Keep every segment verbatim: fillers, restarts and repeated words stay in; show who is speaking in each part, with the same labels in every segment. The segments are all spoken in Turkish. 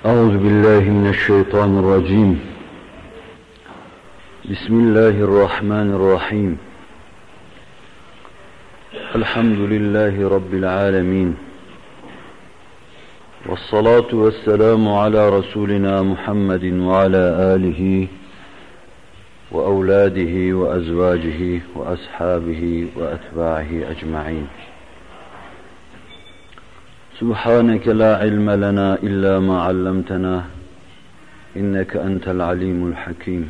Speaker 1: أعوذ بالله من الشيطان الرجيم. بسم الله الرحمن الرحيم. الحمد لله رب العالمين. والصلاة والسلام على رسولنا محمد وعلى آله وأولاده وأزواجه وأصحابه وأتباعه أجمعين. سبحانك لا علم لنا إلا ما علمتنا إنك أنت العليم الحكيم.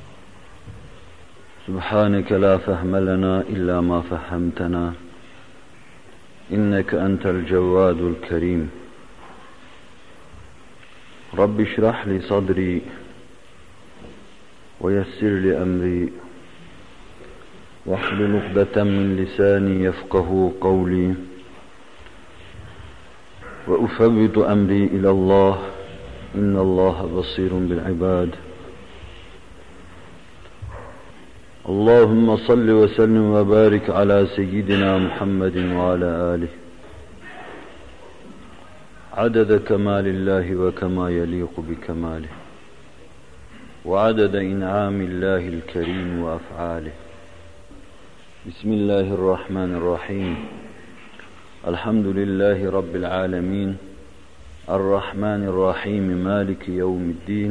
Speaker 1: سبحانك لا فهم لنا إلا ما فهمتنا إنك أنت الجواد الكريم. رب اشرح لي صدري ويسر لي أمري واحلل عقدة من لساني يفقه قولي وأفوض أمري إلى الله إن الله بصير بالعباد. اللهم صل وسلم وبارك على سيدنا محمد وعلى آله عدد كمال الله وكما يليق بكماله وعدد إنعام الله الكريم وأفعاله. بسم الله الرحمن الرحيم. الحمد لله رب العالمين الرحمن الرحيم مالك يوم الدين.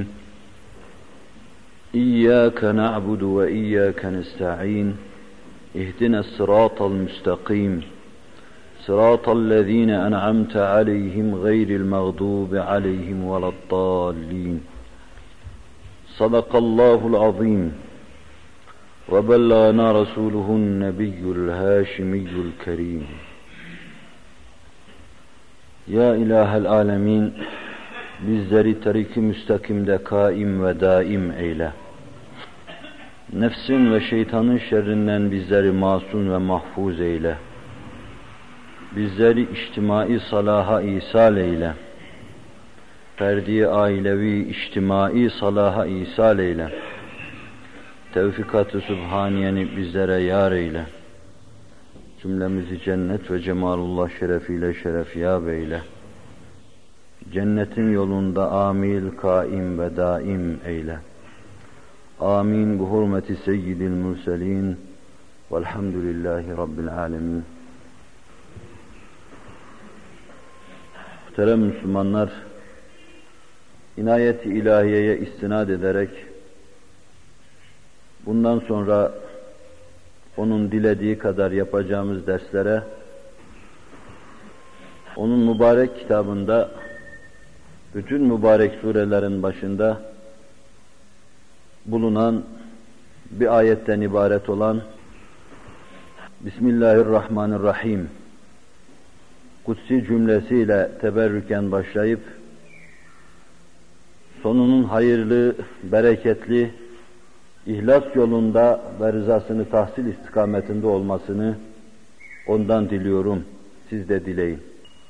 Speaker 1: إياك نعبد وإياك نستعين. اهدنا الصراط المستقيم صراط الذين أنعمت عليهم غير المغضوب عليهم ولا الضالين. صدق الله العظيم وبلغنا رسوله النبي الهاشمي الكريم. Ya İlahel Alemin, bizleri tarik-i müstakimde kaim ve daim eyle. Nefsin ve şeytanın şerrinden bizleri masum ve mahfuz eyle. Bizleri içtimai salaha isal eyle. Ferdi ailevi içtimai salaha isal eyle. Tevfikat-ı Sübhaniyeni bizlere yar eyle. Cümlemizi cennet ve cemalullah şerefiyle şerefyab eyle. Cennetin yolunda amil, kaim ve daim eyle. Amin. Bu hurmeti seyyidil murselin. Velhamdülillahi Rabbil alemin. Muhterem Müslümanlar, inayet-i ilahiyeye istinad ederek bundan sonra onun dilediği kadar yapacağımız derslere, onun mübarek kitabında, bütün mübarek surelerin başında bulunan bir ayetten ibaret olan Bismillahirrahmanirrahim kutsi cümlesiyle teberrüken başlayıp sonunun hayırlı, bereketli, İhlas yolunda ve rızasını tahsil istikametinde olmasını ondan diliyorum. Siz de dileyin.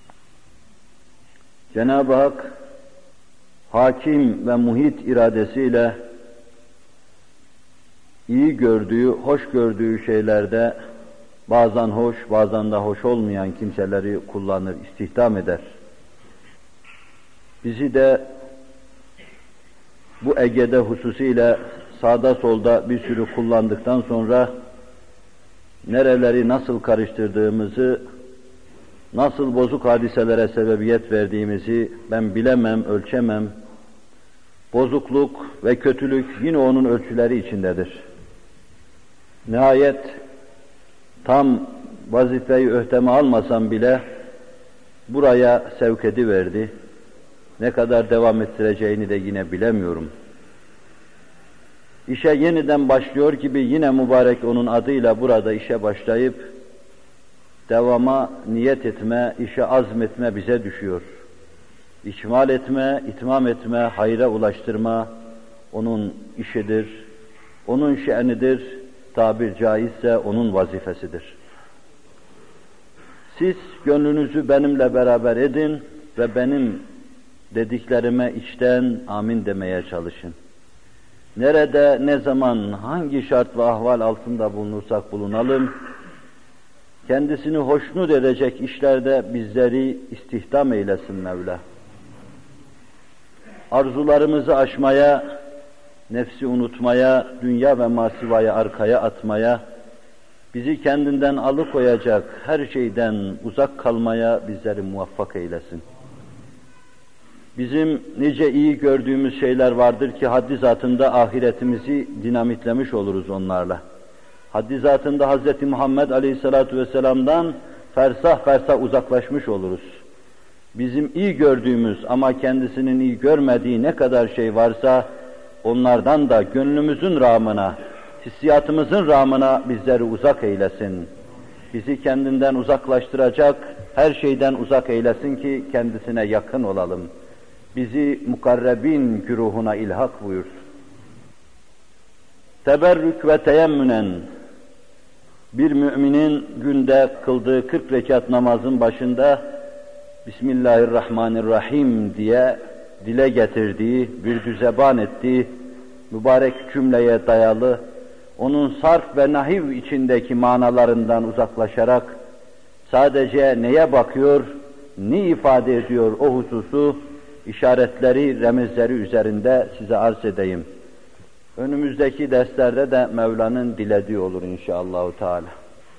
Speaker 1: Cenab-ı Hak hakim ve muhit iradesiyle iyi gördüğü, hoş gördüğü şeylerde bazen hoş, bazen de hoş olmayan kimseleri kullanır, istihdam eder. Bizi de bu egede hususiyle sağda solda bir sürü kullandıktan sonra nereleri nasıl karıştırdığımızı, nasıl bozuk hadiselere sebebiyet verdiğimizi ben bilemem, ölçemem. Bozukluk ve kötülük yine onun ölçüleri içindedir. Nihayet tam vazifeyi öhteme almasam bile buraya sevk ediverdi. Ne kadar devam ettireceğini de yine bilemiyorum. İşe yeniden başlıyor gibi yine mübarek onun adıyla burada işe başlayıp devama niyet etme, işe azmetme bize düşüyor. İkmal etme, itmam etme, hayra ulaştırma onun işidir, onun şe'nidir, tabir caizse onun vazifesidir. Siz gönlünüzü benimle beraber edin ve benim dediklerime içten amin demeye çalışın. Nerede, ne zaman, hangi şart ve ahval altında bulunursak bulunalım, kendisini hoşnut edecek işlerde bizleri istihdam eylesin Mevla. arzularımızı aşmaya, nefsi unutmaya, dünya ve masivayı arkaya atmaya, bizi kendinden alıkoyacak her şeyden uzak kalmaya bizleri muvaffak eylesin. Bizim nice iyi gördüğümüz şeyler vardır ki haddi zatında ahiretimizi dinamitlemiş oluruz onlarla. Haddi zatında Hz. Muhammed Aleyhisselatü Vesselam'dan fersah fersah uzaklaşmış oluruz. Bizim iyi gördüğümüz ama kendisinin iyi görmediği ne kadar şey varsa onlardan da gönlümüzün rağmına, hissiyatımızın rağmına bizleri uzak eylesin. Bizi kendinden uzaklaştıracak her şeyden uzak eylesin ki kendisine yakın olalım. Bizi mukarrebin güruhuna ilhak buyursun. Teberrük ve teyemmünen bir müminin günde kıldığı kırk rekat namazın başında Bismillahirrahmanirrahim diye dile getirdiği, bir düzeban ettiği mübarek cümleye dayalı, onun sarf ve nahiv içindeki manalarından uzaklaşarak sadece neye bakıyor, ne ifade ediyor o hususu, işaretleri, remizleri üzerinde size arz edeyim. Önümüzdeki derslerde de Mevla'nın dilediği olur inşallahü teala.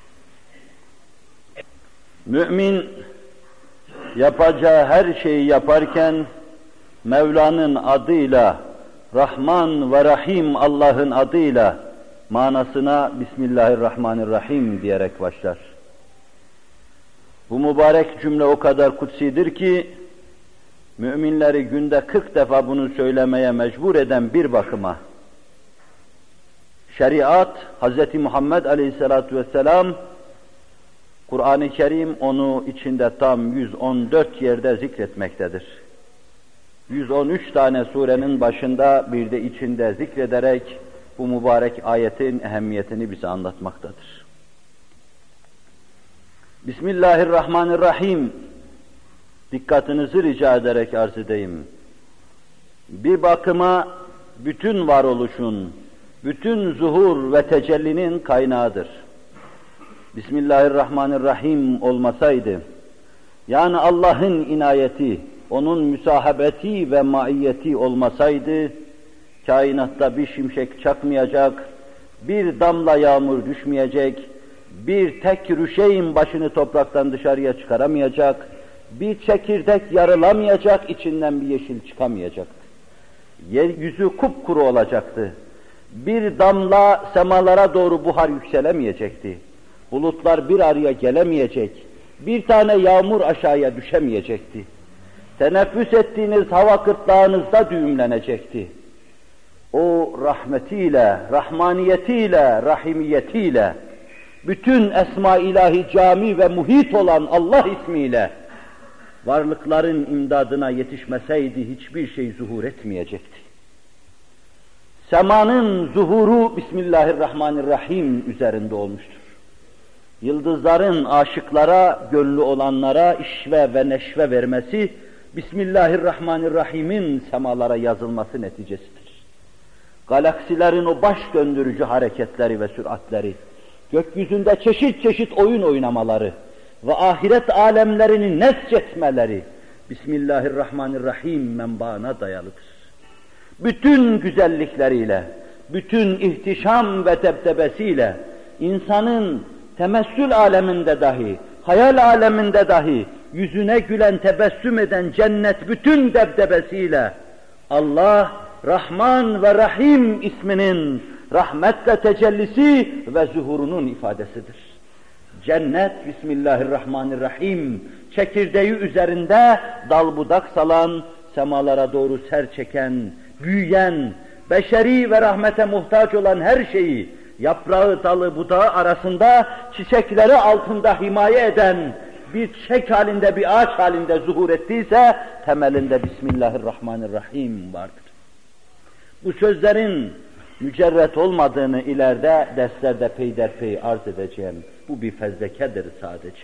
Speaker 1: Mümin yapacağı her şeyi yaparken Mevla'nın adıyla, Rahman ve Rahim Allah'ın adıyla manasına Bismillahirrahmanirrahim diyerek başlar. Bu mübarek cümle o kadar kutsidir ki müminleri günde kırk defa bunu söylemeye mecbur eden bir bakıma şeriat, Hz. Muhammed Aleyhisselatü Vesselam, Kur'an-ı Kerim onu içinde tam yüz on dört yerde zikretmektedir. yüz on üç tane surenin başında bir de içinde zikrederek bu mübarek ayetin ehemmiyetini bize anlatmaktadır. Bismillahirrahmanirrahim. Dikkatinizi rica ederek arz edeyim. Bir bakıma bütün varoluşun, bütün zuhur ve tecellinin kaynağıdır. Bismillahirrahmanirrahim olmasaydı, yani Allah'ın inayeti, onun müsahabeti ve maiyeti olmasaydı, kainatta bir şimşek çakmayacak, bir damla yağmur düşmeyecek, bir tek rüşeğin başını topraktan dışarıya çıkaramayacak, bir çekirdek yarılamayacak, içinden bir yeşil çıkamayacaktı. Yeryüzü kupkuru olacaktı. Bir damla semalara doğru buhar yükselemeyecekti. Bulutlar bir araya gelemeyecek. Bir tane yağmur aşağıya düşemeyecekti. Teneffüs ettiğiniz hava kırtlağınızda düğümlenecekti. O rahmetiyle, rahmaniyetiyle, rahimiyetiyle, bütün esma ilahi cami ve muhit olan Allah ismiyle varlıkların imdadına yetişmeseydi hiçbir şey zuhur etmeyecekti. Semanın zuhuru Bismillahirrahmanirrahim üzerinde olmuştur. Yıldızların aşıklara, gönlü olanlara işve ve neşve vermesi Bismillahirrahmanirrahim'in semalara yazılması neticesidir. Galaksilerin o baş döndürücü hareketleri ve süratleri, gökyüzünde çeşit çeşit oyun oynamaları ve ahiret alemlerini nesçetmeleri Bismillahirrahmanirrahim menbaına dayalıdır. Bütün güzellikleriyle, bütün ihtişam ve debdebesiyle insanın temessül aleminde dahi, hayal aleminde dahi yüzüne gülen, tebessüm eden cennet bütün debdebesiyle Allah, Rahman ve Rahim isminin rahmetle tecellisi ve zuhurunun ifadesidir. Cennet Bismillahirrahmanirrahim çekirdeği üzerinde dal budak salan, semalara doğru ser çeken, büyüyen, beşeri ve rahmete muhtaç olan her şeyi yaprağı, dalı, budağı arasında çiçekleri altında himaye eden bir çiçek halinde, bir ağaç halinde zuhur ettiyse temelinde Bismillahirrahmanirrahim vardır. Bu sözlerin mücerret olmadığını ileride derslerde peyderpey arz edeceğim. Bu bir fezlekedir sadece.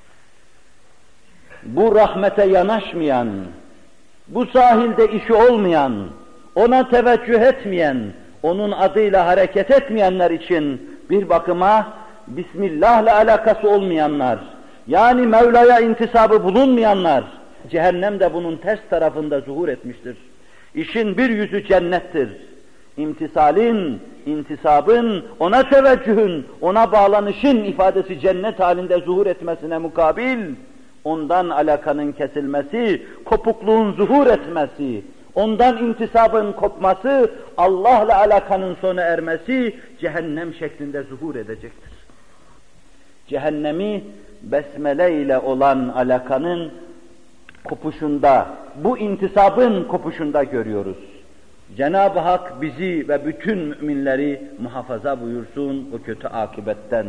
Speaker 1: Bu rahmete yanaşmayan, bu sahilde işi olmayan, ona teveccüh etmeyen, onun adıyla hareket etmeyenler için bir bakıma Bismillah'la alakası olmayanlar, yani Mevla'ya intisabı bulunmayanlar, cehennem de bunun ters tarafında zuhur etmiştir. İşin bir yüzü cennettir. İmtisalin, intisabın, ona teveccühün, ona bağlanışın ifadesi cennet halinde zuhur etmesine mukabil, ondan alakanın kesilmesi, kopukluğun zuhur etmesi, ondan intisabın kopması, Allah'la alakanın sona ermesi, cehennem şeklinde zuhur edecektir. Cehennemi, besmele ile olan alakanın kopuşunda, bu intisabın kopuşunda görüyoruz. Cenab-ı Hak bizi ve bütün müminleri muhafaza buyursun o kötü akıbetten.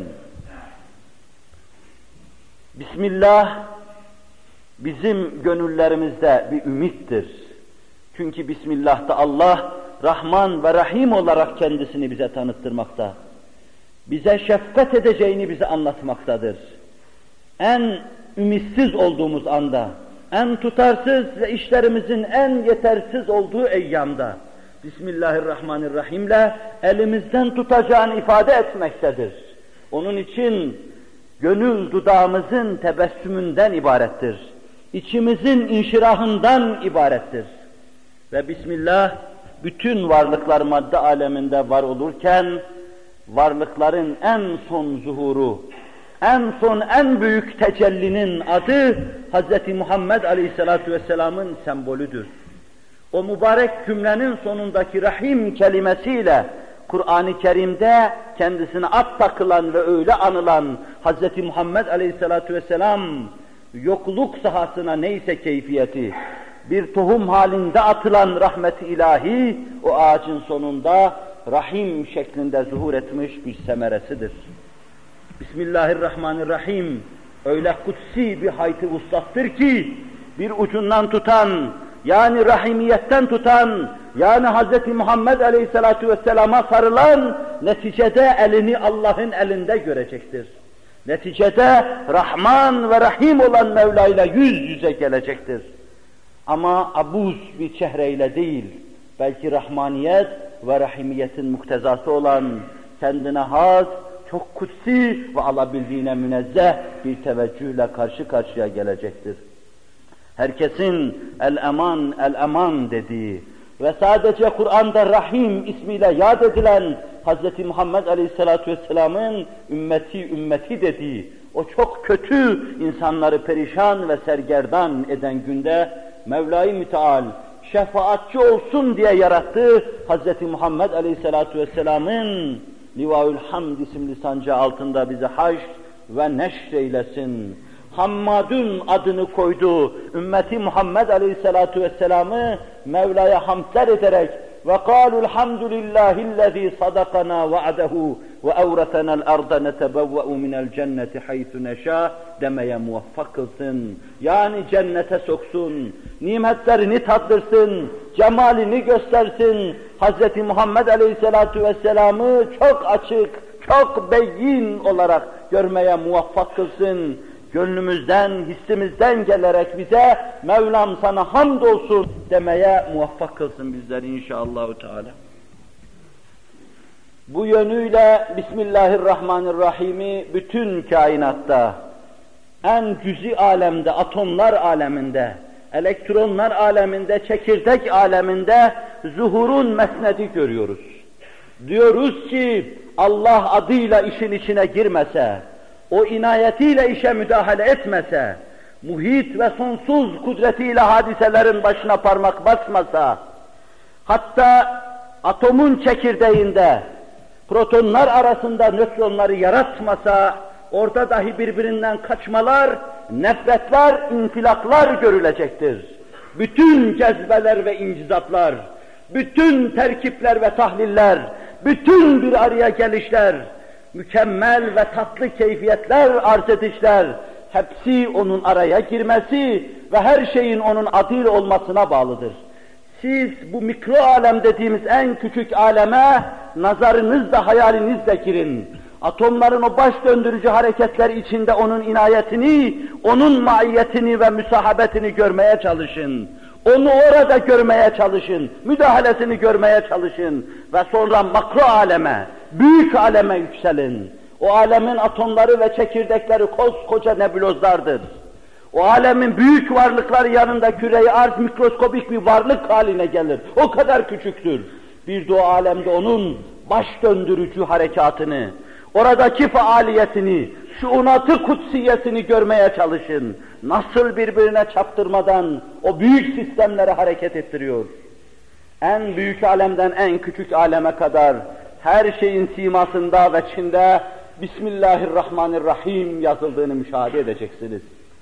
Speaker 1: Bismillah, bizim gönüllerimizde bir ümittir. Çünkü Bismillah'ta Allah, Rahman ve Rahim olarak kendisini bize tanıttırmakta. Bize şefkat edeceğini bize anlatmaktadır. En ümitsiz olduğumuz anda, en tutarsız ve işlerimizin en yetersiz olduğu eyyamda Bismillahirrahmanirrahim'le elimizden tutacağını ifade etmektedir. Onun için gönül dudağımızın tebessümünden ibarettir. İçimizin inşirahından ibarettir. Ve Bismillah bütün varlıklar madde aleminde var olurken varlıkların en son zuhuru, en son en büyük tecellinin adı Hz. Muhammed Aleyhisselatü Vesselam'ın sembolüdür. O mübarek cümlenin sonundaki Rahim kelimesiyle Kur'an-ı Kerim'de kendisine at takılan ve öyle anılan Hz. Muhammed Aleyhisselatü Vesselam yokluk sahasına neyse keyfiyeti, bir tohum halinde atılan rahmet-i ilahi o ağacın sonunda Rahim şeklinde zuhur etmiş bir semeresidir. Bismillahirrahmanirrahim öyle kutsi bir hayt-ı vuslattır ki bir ucundan tutan, yani rahimiyetten tutan, yani Hz. Muhammed Aleyhisselatü Vesselam'a sarılan neticede elini Allah'ın elinde görecektir. Neticede Rahman ve Rahim olan Mevla ile yüz yüze gelecektir. Ama abuz bir çehreyle değil, belki rahmaniyet ve rahimiyetin muktezası olan kendine has, çok kutsi ve alabildiğine münezzeh bir teveccühle karşı karşıya gelecektir. Herkesin el-eman, el-eman dediği ve sadece Kur'an'da Rahim ismiyle yad edilen Hz. Muhammed Aleyhisselatü Vesselam'ın ümmeti ümmeti dediği o çok kötü insanları perişan ve sergerdan eden günde Mevla-i Müteal şefaatçi olsun diye yarattığı Hz. Muhammed Aleyhisselatü Vesselam'ın Livaül Hamd isimli sancağı altında bizi haşr ve neşr eylesin. Hammadun adını koydu. Ümmeti Muhammed Aleyhisselatü Vesselam'ı Mevla'ya hamdler ederek ve kâlul hamdülillâhillezî sadakana va'dehu ve evretenel arda netebevve'u minel cenneti haythu neşâ demeye muvaffak kılsın. Yani cennete soksun, nimetlerini tattırsın, cemalini göstersin. Hz. Muhammed Aleyhisselatü Vesselam'ı çok açık, çok beyin olarak görmeye muvaffak kılsın. Gönlümüzden, hissimizden gelerek bize Mevlam sana hamdolsun demeye muvaffak kılsın bizleri inşallahü teala. Bu yönüyle Bismillahirrahmanirrahim'i bütün kainatta, en cüzi alemde, atomlar aleminde, elektronlar aleminde, çekirdek aleminde zuhurun mesnedi görüyoruz. Diyoruz ki Allah adıyla işin içine girmese, o inayetiyle işe müdahale etmese, muhit ve sonsuz kudretiyle hadiselerin başına parmak basmasa, hatta atomun çekirdeğinde protonlar arasında nötronları yaratmasa, orada dahi birbirinden kaçmalar, nefretler, infilaklar görülecektir. Bütün cezbeler ve incizaplar, bütün terkipler ve tahliller, bütün bir araya gelişler, mükemmel ve tatlı keyfiyetler arz edişler, hepsi onun araya girmesi ve her şeyin onun adıyla olmasına bağlıdır. Siz bu mikro alem dediğimiz en küçük aleme nazarınızla, hayalinizle girin. Atomların o baş döndürücü hareketler içinde onun inayetini, onun maiyetini ve müsahabetini görmeye çalışın. Onu orada görmeye çalışın, müdahalesini görmeye çalışın ve sonra makro aleme, büyük aleme yükselin. O alemin atomları ve çekirdekleri koskoca nebulozlardır. O alemin büyük varlıkları yanında küre-i arz mikroskobik bir varlık haline gelir. O kadar küçüktür. Bir de o alemde onun baş döndürücü harekatını, oradaki faaliyetini, şuunatı kutsiyesini görmeye çalışın. Nasıl birbirine çarptırmadan o büyük sistemleri hareket ettiriyor. En büyük alemden en küçük aleme kadar her şeyin simasında ve içinde Bismillahirrahmanirrahim yazıldığını müşahede edeceksiniz.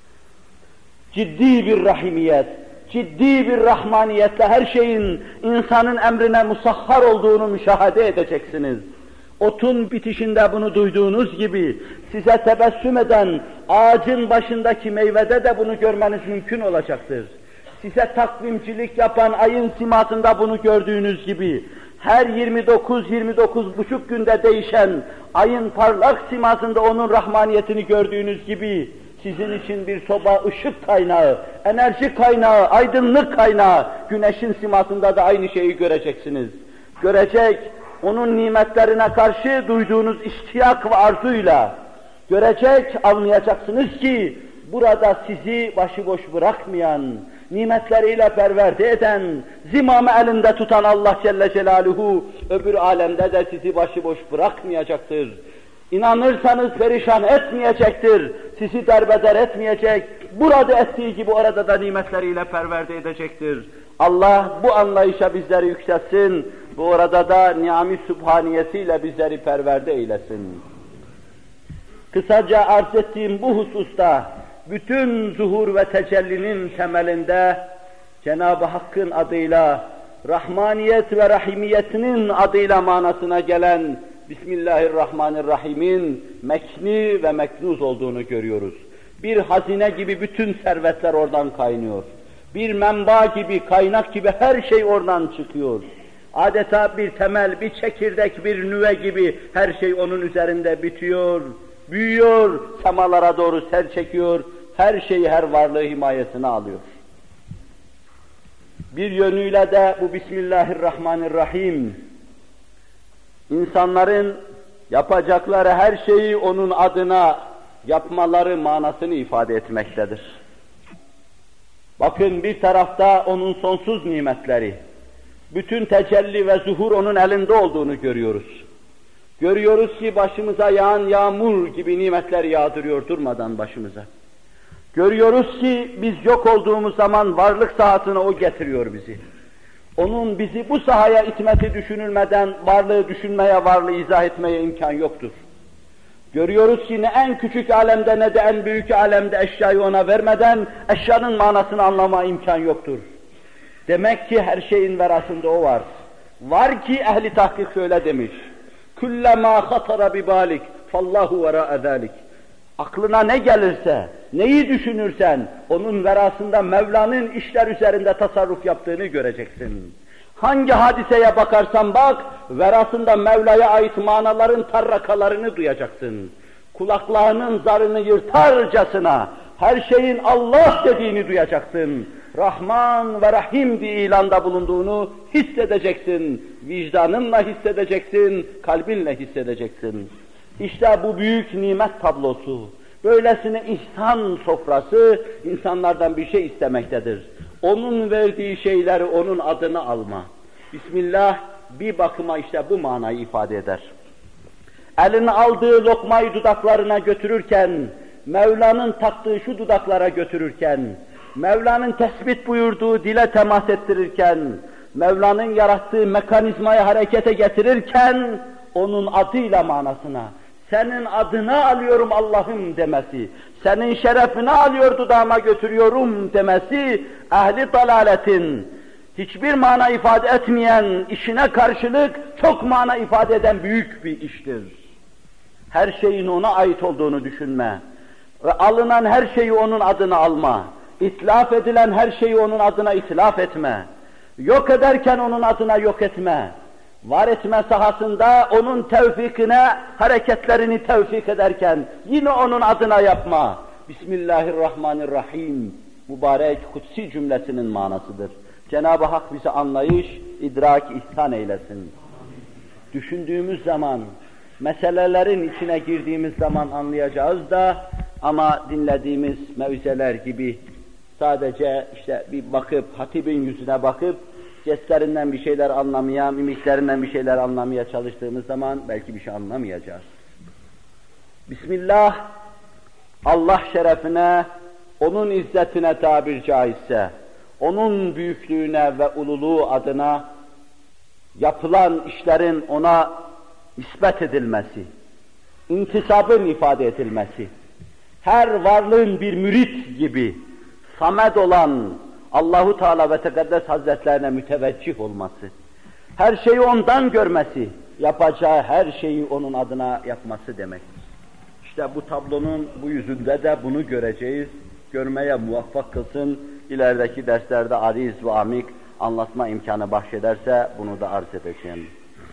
Speaker 1: Ciddi bir rahimiyet, ciddi bir rahmaniyetle her şeyin insanın emrine musahhar olduğunu müşahede edeceksiniz. Otun bitişinde bunu duyduğunuz gibi size tebessüm eden ağacın başındaki meyvede de bunu görmeniz mümkün olacaktır. Size takvimcilik yapan ayın simasında bunu gördüğünüz gibi her yirmi dokuz yirmi dokuz buçuk günde değişen ayın parlak simasında onun rahmaniyetini gördüğünüz gibi sizin için bir soba ışık kaynağı, enerji kaynağı, aydınlık kaynağı, güneşin simasında da aynı şeyi göreceksiniz. Görecek, onun nimetlerine karşı duyduğunuz iştiyak ve arzuyla görecek, anlayacaksınız ki burada sizi başıboş bırakmayan, nimetleriyle perverde eden, zimamı elinde tutan Allah Celle Celaluhu öbür alemde de sizi başıboş bırakmayacaktır. İnanırsanız perişan etmeyecektir, sizi derbeder etmeyecek, burada ettiği gibi orada da nimetleriyle perverde edecektir. Allah bu anlayışa bizleri yükseltsin, bu orada da ni'am-ı sübhaniyesiyle bizleri perverde eylesin. Kısaca arz ettiğim bu hususta, bütün zuhur ve tecellinin temelinde Cenab-ı Hakk'ın adıyla, rahmaniyet ve rahimiyetinin adıyla manasına gelen Bismillahirrahmanirrahim'in mekni ve meknuz olduğunu görüyoruz. Bir hazine gibi bütün servetler oradan kaynıyor. Bir menba gibi, kaynak gibi her şey oradan çıkıyor. Adeta bir temel, bir çekirdek, bir nüve gibi her şey onun üzerinde bitiyor, büyüyor, semalara doğru ser çekiyor, her şeyi, her varlığı himayesine alıyor. Bir yönüyle de bu Bismillahirrahmanirrahim, insanların yapacakları her şeyi onun adına yapmaları manasını ifade etmektedir. Bakın bir tarafta onun sonsuz nimetleri, bütün tecelli ve zuhur onun elinde olduğunu görüyoruz. Görüyoruz ki başımıza yağan yağmur gibi nimetler yağdırıyor durmadan başımıza. Görüyoruz ki biz yok olduğumuz zaman varlık sahatine o getiriyor bizi. Onun bizi bu sahaya itmesi düşünülmeden varlığı düşünmeye, varlığı izah etmeye imkan yoktur. Görüyoruz ki ne en küçük alemde ne de en büyük alemde eşyayı ona vermeden eşyanın manasını anlama imkan yoktur. Demek ki her şeyin verasında o var. Var ki ehli tahkik şöyle demiş. Kullama hatara bi balik fallahu vera'a zalik. Aklına ne gelirse, neyi düşünürsen, onun verasında Mevla'nın işler üzerinde tasarruf yaptığını göreceksin. Hangi hadiseye bakarsan bak, verasında Mevla'ya ait manaların tarrakalarını duyacaksın. Kulaklarının zarını yırtarcasına, her şeyin Allah dediğini duyacaksın. Rahman ve Rahim diye ilanda bulunduğunu hissedeceksin. Vicdanınla hissedeceksin, kalbinle hissedeceksin. İşte bu büyük nimet tablosu, böylesine ihsan sofrası insanlardan bir şey istemektedir. Onun verdiği şeyleri onun adını alma. Bismillah bir bakıma işte bu manayı ifade eder. Elini aldığı lokmayı dudaklarına götürürken, Mevla'nın taktığı şu dudaklara götürürken, Mevla'nın tespit buyurduğu dile temas ettirirken, Mevla'nın yarattığı mekanizmayı harekete getirirken, onun adıyla manasına, senin adına alıyorum Allah'ım demesi, senin şerefine alıyor dudağıma götürüyorum demesi, ehli dalaletin, hiçbir mana ifade etmeyen işine karşılık çok mana ifade eden büyük bir iştir. Her şeyin ona ait olduğunu düşünme ve alınan her şeyi onun adına alma, itlaf edilen her şeyi onun adına itlaf etme, yok ederken onun adına yok etme, var etme sahasında onun tevfikine, hareketlerini tevfik ederken yine onun adına yapma. Bismillahirrahmanirrahim, mübarek kutsi cümlesinin manasıdır. Cenab-ı Hak bize anlayış, idrak, ihsan eylesin. Düşündüğümüz zaman, meselelerin içine girdiğimiz zaman anlayacağız da,
Speaker 2: Ama dinlediğimiz mevizeler gibi sadece işte bir bakıp, hatibin yüzüne bakıp, jestlerinden bir şeyler anlamaya, mimiklerinden bir şeyler anlamaya çalıştığımız zaman belki bir şey anlamayacağız. Bismillah, Allah şerefine, onun izzetine tabir caizse, onun büyüklüğüne ve ululuğu adına yapılan işlerin ona nispet edilmesi, intisabın ifade edilmesi, her varlığın bir mürit gibi samed olan Allahu Teala ve Tekaddes Hazretlerine müteveccih olması, her şeyi ondan görmesi, yapacağı her şeyi onun adına yapması demek. İşte bu tablonun bu yüzünde de bunu göreceğiz, görmeye muvaffak kılsın, ilerideki derslerde ariz ve amik anlatma imkanı bahşederse bunu da arz edeceğim.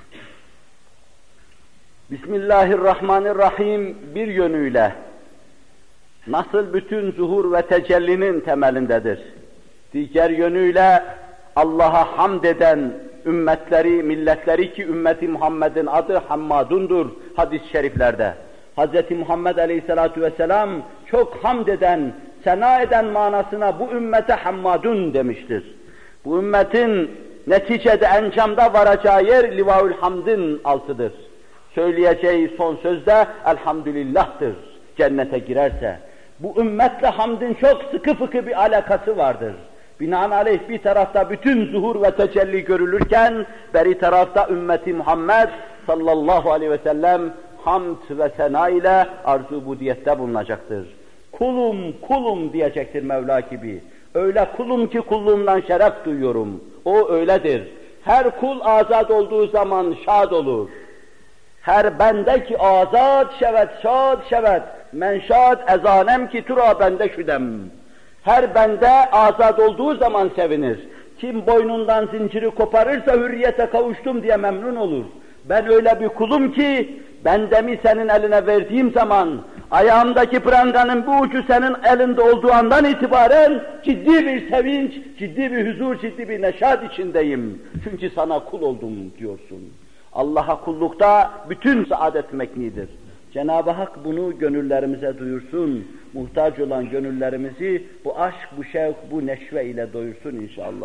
Speaker 2: Bismillahirrahmanirrahim bir yönüyle nasıl bütün zuhur ve tecellinin temelindedir. Diğer yönüyle Allah'a hamd eden ümmetleri, milletleri ki ümmeti Muhammed'in adı Hammadundur hadis-i şeriflerde. Hz. Muhammed Aleyhisselatu Vesselam çok hamd eden, sena eden manasına bu ümmete Hammadun demiştir. Bu ümmetin neticede encamda varacağı yer Livaül Hamd'ın altıdır. Söyleyeceği son sözde elhamdülillah'tır cennete girerse. Bu ümmetle hamdin çok sıkı fıkı bir alakası vardır. Binaenaleyh bir tarafta bütün zuhur ve tecelli görülürken, beri tarafta ümmeti Muhammed sallallahu aleyhi ve sellem hamd ve sena ile arzu budiyette bulunacaktır. Kulum, kulum diyecektir Mevla gibi. Öyle kulum ki kulluğumdan şeref duyuyorum. O öyledir. Her kul azad olduğu zaman şad olur. Her bendeki azad şevet, şad şevet. Men şad ezanem ki tura bende şüdem. Her bende azad olduğu zaman sevinir. Kim boynundan zinciri koparırsa hürriyete kavuştum diye memnun olur. Ben öyle bir kulum ki, bendemi senin eline verdiğim zaman, ayağımdaki pranganın bu ucu senin elinde olduğu andan itibaren ciddi bir sevinç, ciddi bir huzur, ciddi bir neşat içindeyim. Çünkü sana kul oldum diyorsun. Allah'a kullukta bütün saadet meknidir. Cenab-ı Hak bunu gönüllerimize duyursun. Muhtaç olan gönüllerimizi bu aşk, bu şevk, bu neşve ile doyursun inşallah.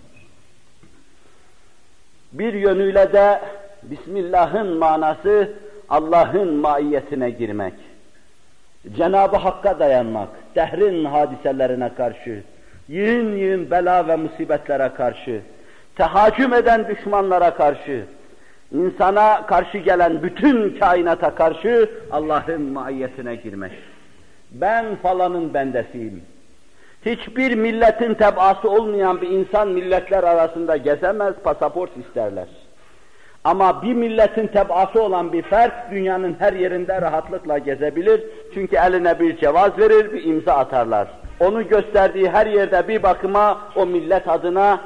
Speaker 2: Bir yönüyle de Bismillah'ın manası Allah'ın maiyetine girmek. Cenab-ı Hakk'a dayanmak, dehrin hadiselerine karşı, yığın yığın bela ve musibetlere karşı, tehacüm eden düşmanlara karşı, insana karşı gelen bütün kainata karşı Allah'ın maiyetine girmek. Ben falanın bendesiyim. Hiçbir milletin tebası olmayan bir insan milletler arasında gezemez, pasaport isterler. Ama bir milletin tebası olan bir fert dünyanın her yerinde rahatlıkla gezebilir. Çünkü eline bir cevaz verir, bir imza atarlar. Onu gösterdiği her yerde bir bakıma o millet adına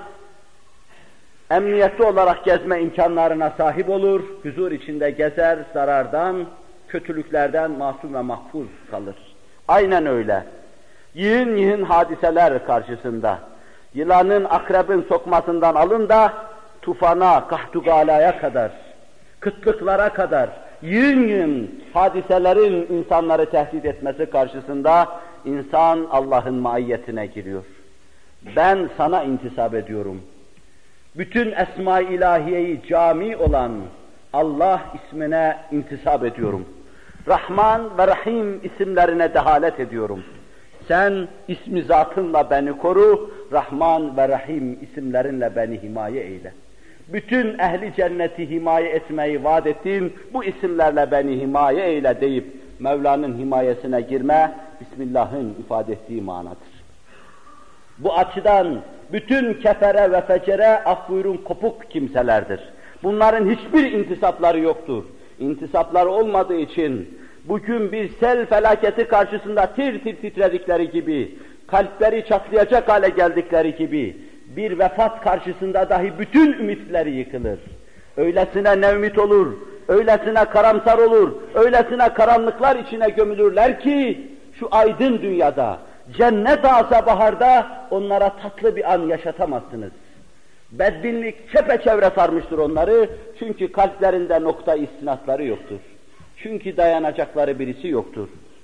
Speaker 2: emniyetli olarak gezme imkanlarına sahip olur, huzur içinde gezer, zarardan, kötülüklerden masum ve mahfuz kalır. Aynen öyle. Yığın yığın hadiseler karşısında, yılanın, akrebin sokmasından alın da, tufana, kahtugalaya kadar, kıtlıklara kadar, yığın yığın hadiselerin insanları tehdit etmesi karşısında, insan Allah'ın maiyetine giriyor. Ben sana intisap ediyorum. Bütün esma-i ilahiyeyi cami olan Allah ismine intisap ediyorum. Rahman ve Rahim isimlerine dehalet ediyorum. Sen ismi zatınla beni koru, Rahman ve Rahim isimlerinle beni himaye eyle. Bütün ehli cenneti himaye etmeyi vaat ettiğin bu isimlerle beni himaye eyle deyip Mevla'nın himayesine girme, Bismillah'ın ifade ettiği manadır. Bu açıdan bütün kefere ve fecere af buyurun kopuk kimselerdir. Bunların hiçbir intisapları yoktur. İntisapları olmadığı için bugün bir sel felaketi karşısında tir tir titredikleri gibi, kalpleri çatlayacak hale geldikleri gibi, bir vefat karşısında dahi bütün ümitleri yıkılır. Öylesine ne ümit olur, öylesine karamsar olur, öylesine karanlıklar içine gömülürler ki, şu aydın dünyada, cennet ağza baharda onlara tatlı bir an yaşatamazsınız. Bedbinlik çepeçevre sarmıştır onları, çünkü kalplerinde nokta istinatları yoktur. Çünkü dayanacakları birisi yoktur.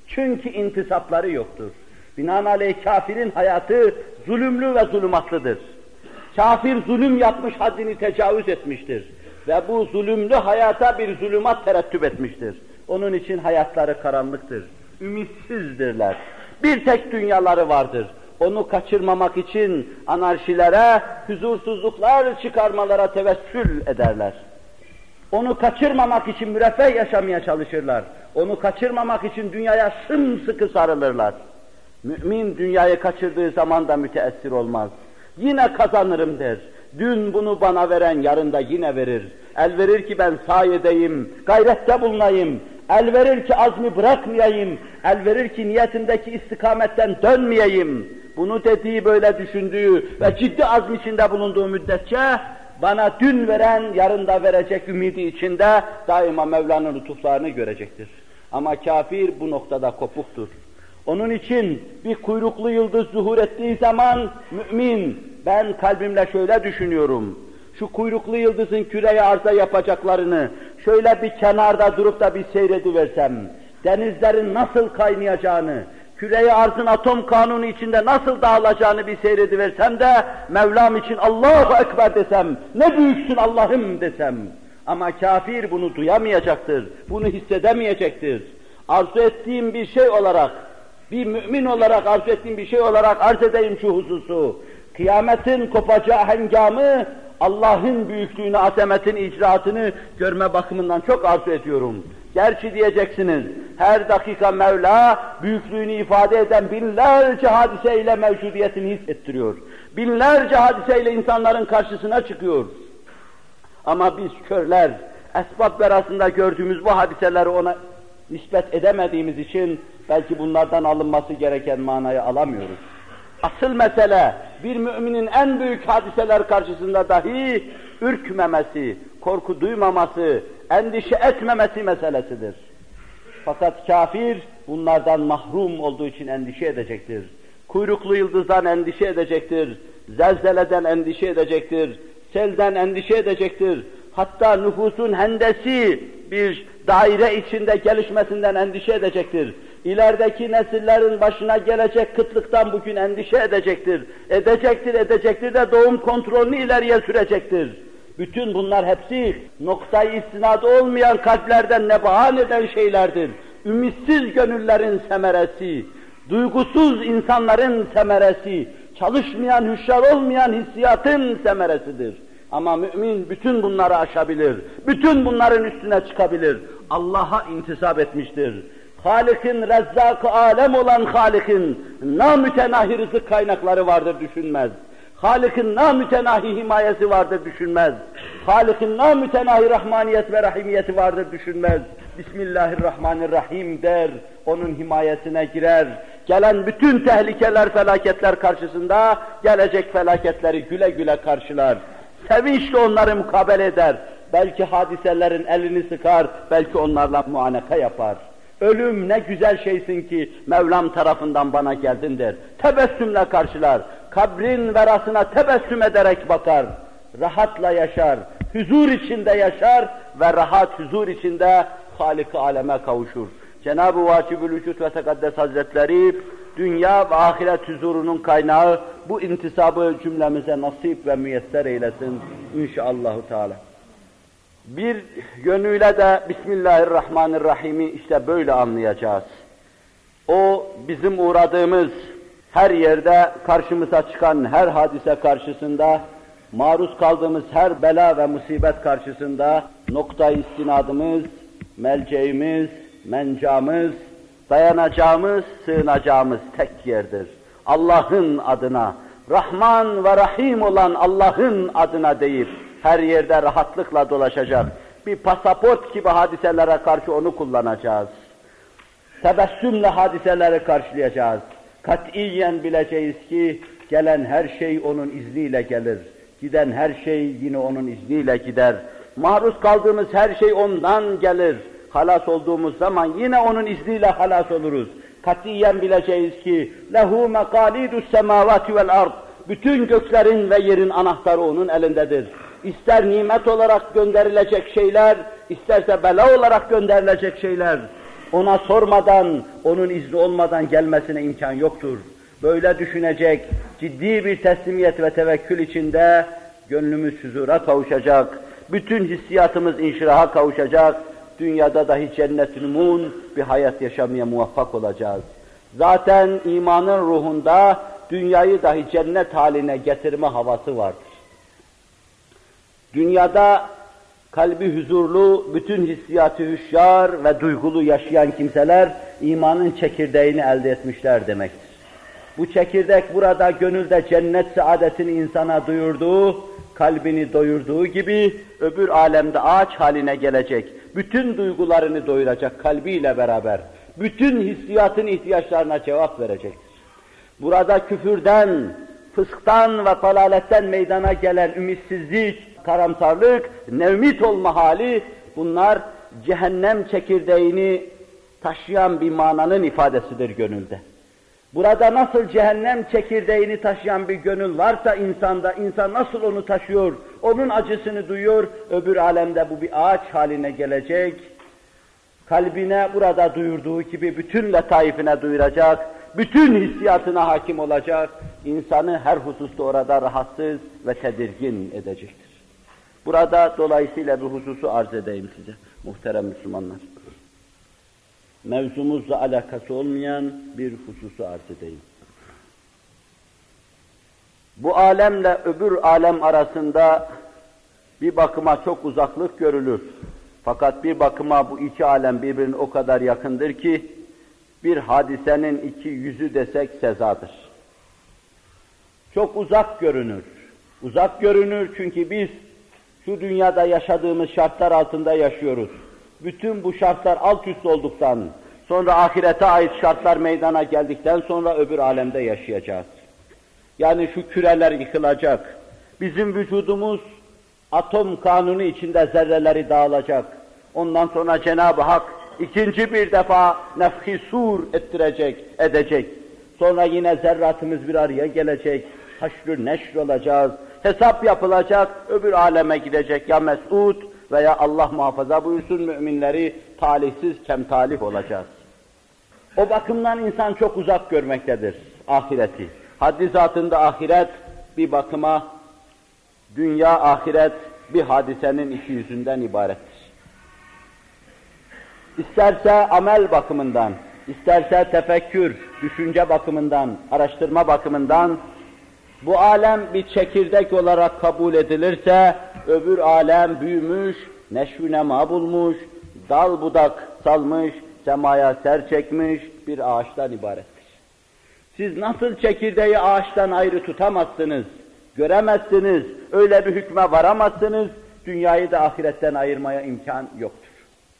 Speaker 2: Çünkü intisapları yoktur. Binaenaleyh kafirin hayatı zulümlü ve zulümatlıdır. Kafir zulüm yapmış, haddini tecavüz etmiştir. Ve bu zulümlü hayata bir zulümat terettüp etmiştir. Onun için hayatları karanlıktır. Ümitsizdirler. Bir tek dünyaları vardır. Onu kaçırmamak için anarşilere, huzursuzluklar çıkarmalara tevessül ederler. Onu kaçırmamak için müreffeh yaşamaya çalışırlar. Onu kaçırmamak için dünyaya sımsıkı sarılırlar. Mümin dünyayı kaçırdığı zaman da müteessir olmaz. Yine kazanırım der. Dün bunu bana veren yarın da yine verir. El verir ki ben sahi edeyim, gayrette bulunayım. El verir ki azmi bırakmayayım. El verir ki niyetimdeki istikametten dönmeyeyim. Bunu dediği, böyle düşündüğü ve ciddi azm içinde bulunduğu müddetçe bana dün veren yarın da verecek ümidi içinde daima Mevla'nın lütuflarını görecektir. Ama kafir bu noktada kopuktur. Onun için bir kuyruklu yıldız zuhur ettiği zaman mümin, ben kalbimle şöyle düşünüyorum, şu kuyruklu yıldızın küreye arza yapacaklarını şöyle bir kenarda durup da bir seyrediversem, denizlerin nasıl kaynayacağını, küre-i arzın atom kanunu içinde nasıl dağılacağını bir seyrediversem de Mevlam için Allahu Ekber desem, ne büyüksün Allah'ım desem. Ama kafir bunu duyamayacaktır, bunu hissedemeyecektir. Arzu ettiğim bir şey olarak, bir mümin olarak arzu ettiğim bir şey olarak arz edeyim şu hususu. Kıyametin kopacağı hengamı, Allah'ın büyüklüğünü, azametin icraatını görme bakımından çok arzu ediyorum. Gerçi diyeceksiniz, her dakika Mevla büyüklüğünü ifade eden binlerce hadiseyle mevcudiyetini hissettiriyor. Binlerce hadiseyle insanların karşısına çıkıyor. Ama biz körler, esbab arasında gördüğümüz bu hadiseleri ona nispet edemediğimiz için belki bunlardan alınması gereken manayı alamıyoruz. Asıl mesele, bir müminin en büyük hadiseler karşısında dahi ürkmemesi, korku duymaması, endişe etmemesi meselesidir. Fakat kafir bunlardan mahrum olduğu için endişe edecektir. Kuyruklu yıldızdan endişe edecektir, zelzeleden endişe edecektir, selden endişe edecektir. Hatta nüfusun hendesi bir daire içinde gelişmesinden endişe edecektir. İlerideki nesillerin başına gelecek kıtlıktan bugün endişe edecektir. Edecektir, edecektir de doğum kontrolünü ileriye sürecektir. Bütün bunlar hepsi noktayı istinadı olmayan kalplerden nebahan eden şeylerdir. Ümitsiz gönüllerin semeresi, duygusuz insanların semeresi, çalışmayan, hüşyar olmayan hissiyatın semeresidir. Ama mümin bütün bunları aşabilir, bütün bunların üstüne çıkabilir. Allah'a intisap etmiştir. Halik'in, Rezzak-ı alem olan Halik'in namütenahi rızık kaynakları vardır düşünmez. Halik'in namütenahi himayesi vardır düşünmez. Halik'in namütenahi rahmaniyet ve rahimiyeti vardır düşünmez. Bismillahirrahmanirrahim der, onun himayesine girer. Gelen bütün tehlikeler, felaketler karşısında gelecek felaketleri güle güle karşılar. Sevinçle onları mukabele eder. Belki hadiselerin elini sıkar, belki onlarla muaneka yapar. Ölüm ne güzel şeysin ki Mevlam tarafından bana geldin der. Tebessümle karşılar. Kabrin verasına tebessüm ederek bakar. Rahatla yaşar. Huzur içinde yaşar ve rahat huzur içinde Halik-i aleme kavuşur. Cenab-ı Vacib-ül Vücud ve Tekaddes Hazretleri dünya ve ahiret huzurunun kaynağı bu intisabı cümlemize nasip ve müyesser eylesin inşallahü teala. Bir yönüyle de Bismillahirrahmanirrahim'i işte böyle anlayacağız. O bizim uğradığımız her yerde karşımıza çıkan her hadise karşısında, maruz kaldığımız her bela ve musibet karşısında nokta-i istinadımız, melceğimiz, mencamız, dayanacağımız, sığınacağımız tek yerdir. Allah'ın adına, Rahman ve Rahim olan Allah'ın adına deyip her yerde rahatlıkla dolaşacak. Bir pasaport gibi hadiselere karşı onu kullanacağız. Tebessümle hadiseleri karşılayacağız. Katiyen bileceğiz ki gelen her şey onun izniyle gelir. Giden her şey yine onun izniyle gider. Maruz kaldığımız her şey ondan gelir. Halas olduğumuz zaman yine onun izniyle halas oluruz. Katiyen bileceğiz ki lehu mekalidus semavati vel ard. Bütün göklerin ve yerin anahtarı onun elindedir. İster nimet olarak gönderilecek şeyler, isterse bela olarak gönderilecek şeyler, ona sormadan, onun izni olmadan gelmesine imkan yoktur. Böyle düşünecek, ciddi bir teslimiyet ve tevekkül içinde gönlümüz huzura kavuşacak, bütün hissiyatımız inşiraha kavuşacak, dünyada dahi cennet-i numun bir hayat yaşamaya muvaffak olacağız. Zaten imanın ruhunda dünyayı dahi cennet haline getirme havası vardır. Dünyada kalbi huzurlu, bütün hissiyatı hüşyar ve duygulu yaşayan kimseler imanın çekirdeğini elde etmişler demektir. Bu çekirdek burada gönülde cennet saadetini insana duyurduğu, kalbini doyurduğu gibi öbür alemde ağaç haline gelecek, bütün duygularını doyuracak kalbiyle beraber, bütün hissiyatın ihtiyaçlarına cevap verecektir. Burada küfürden, fısktan ve dalaletten meydana gelen ümitsizlik, karamsarlık, nevmit olma hali, bunlar cehennem çekirdeğini taşıyan bir mananın ifadesidir gönülde. Burada nasıl cehennem çekirdeğini taşıyan bir gönül varsa insanda, insan nasıl onu taşıyor, onun acısını duyuyor, öbür alemde bu bir ağaç haline gelecek, kalbine burada duyurduğu gibi bütün letaifine duyuracak, bütün hissiyatına hakim olacak, insanı her hususta orada rahatsız ve tedirgin edecektir. Burada dolayısıyla bir hususu arz edeyim size, muhterem Müslümanlar. Mevzumuzla alakası olmayan bir hususu arz edeyim. Bu alemle öbür alem arasında bir bakıma çok uzaklık görülür. Fakat bir bakıma bu iki alem birbirine o kadar yakındır ki, bir hadisenin iki yüzü desek sezadır. Çok uzak görünür. Uzak görünür çünkü biz şu dünyada yaşadığımız şartlar altında yaşıyoruz. Bütün bu şartlar alt üst olduktan, sonra ahirete ait şartlar meydana geldikten sonra öbür alemde yaşayacağız. Yani şu küreler yıkılacak. Bizim vücudumuz atom kanunu içinde zerreleri dağılacak. Ondan sonra Cenab-ı Hak ikinci bir defa nefhi sur ettirecek, edecek. Sonra yine zerratımız bir araya gelecek. Haşr-ı neşr olacağız. Hesap yapılacak, öbür aleme gidecek ya mes'ud veya Allah muhafaza buyursun müminleri talihsiz kemtalih olacağız. O bakımdan insan çok uzak görmektedir ahireti. Haddi zatında ahiret bir bakıma dünya ahiret bir hadisenin iki yüzünden ibarettir. İsterse amel bakımından, isterse tefekkür, düşünce bakımından, araştırma bakımından bu alem bir çekirdek olarak kabul edilirse, öbür alem büyümüş, neşv-i nema bulmuş, dal budak salmış, semaya ser çekmiş bir ağaçtan ibarettir. Siz nasıl çekirdeği ağaçtan ayrı tutamazsınız, göremezsiniz, öyle bir hükme varamazsınız, dünyayı da ahiretten ayırmaya imkan yoktur.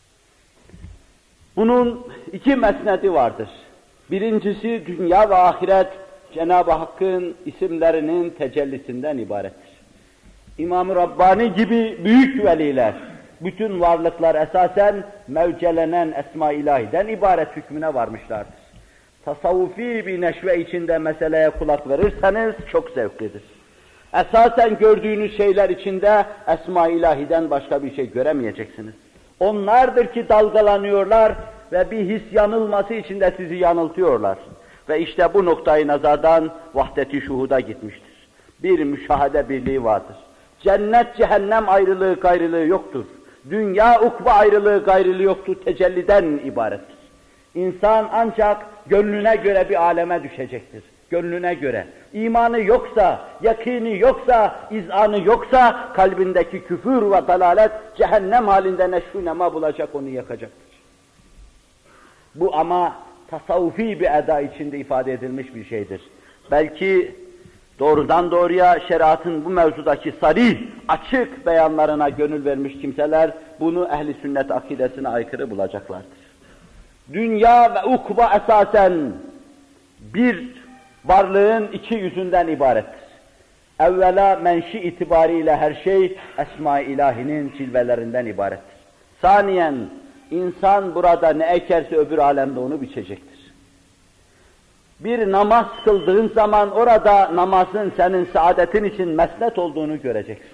Speaker 2: Bunun iki mesnedi vardır. Birincisi dünya ve ahiret, Cenab-ı Hakk'ın isimlerinin tecellisinden ibarettir. İmam-ı Rabbani gibi büyük veliler, bütün varlıklar esasen mevcelenen Esma-i İlahi'den ibaret hükmüne varmışlardır. Tasavvufi bir neşve içinde meseleye kulak verirseniz çok zevklidir. Esasen gördüğünüz şeyler içinde Esma-i İlahi'den başka bir şey göremeyeceksiniz. Onlardır ki dalgalanıyorlar ve bir his yanılması içinde sizi yanıltıyorlar. Ve işte bu noktayı nazardan vahdet-i şuhuda gitmiştir. Bir müşahede birliği vardır. Cennet cehennem ayrılığı gayrılığı yoktur. Dünya ukba ayrılığı gayrılığı yoktur. Tecelliden ibarettir. İnsan ancak gönlüne göre bir aleme düşecektir. Gönlüne göre. İmanı yoksa, yakini yoksa, izanı yoksa kalbindeki küfür ve dalalet cehennem halinde neşv-i nema bulacak, onu yakacaktır. Bu ama tasavvufi bir eda içinde ifade edilmiş bir şeydir. Belki doğrudan doğruya şeriatın bu mevzudaki sarih, açık beyanlarına gönül vermiş kimseler bunu ehli sünnet akidesine aykırı bulacaklardır. Dünya ve ukba esasen bir varlığın iki yüzünden ibarettir. Evvela menşi itibariyle her şey Esma-i İlahi'nin cilvelerinden ibarettir. Saniyen insan burada ne ekerse öbür alemde onu biçecektir. Bir namaz kıldığın zaman orada namazın senin saadetin için mesnet olduğunu göreceksin.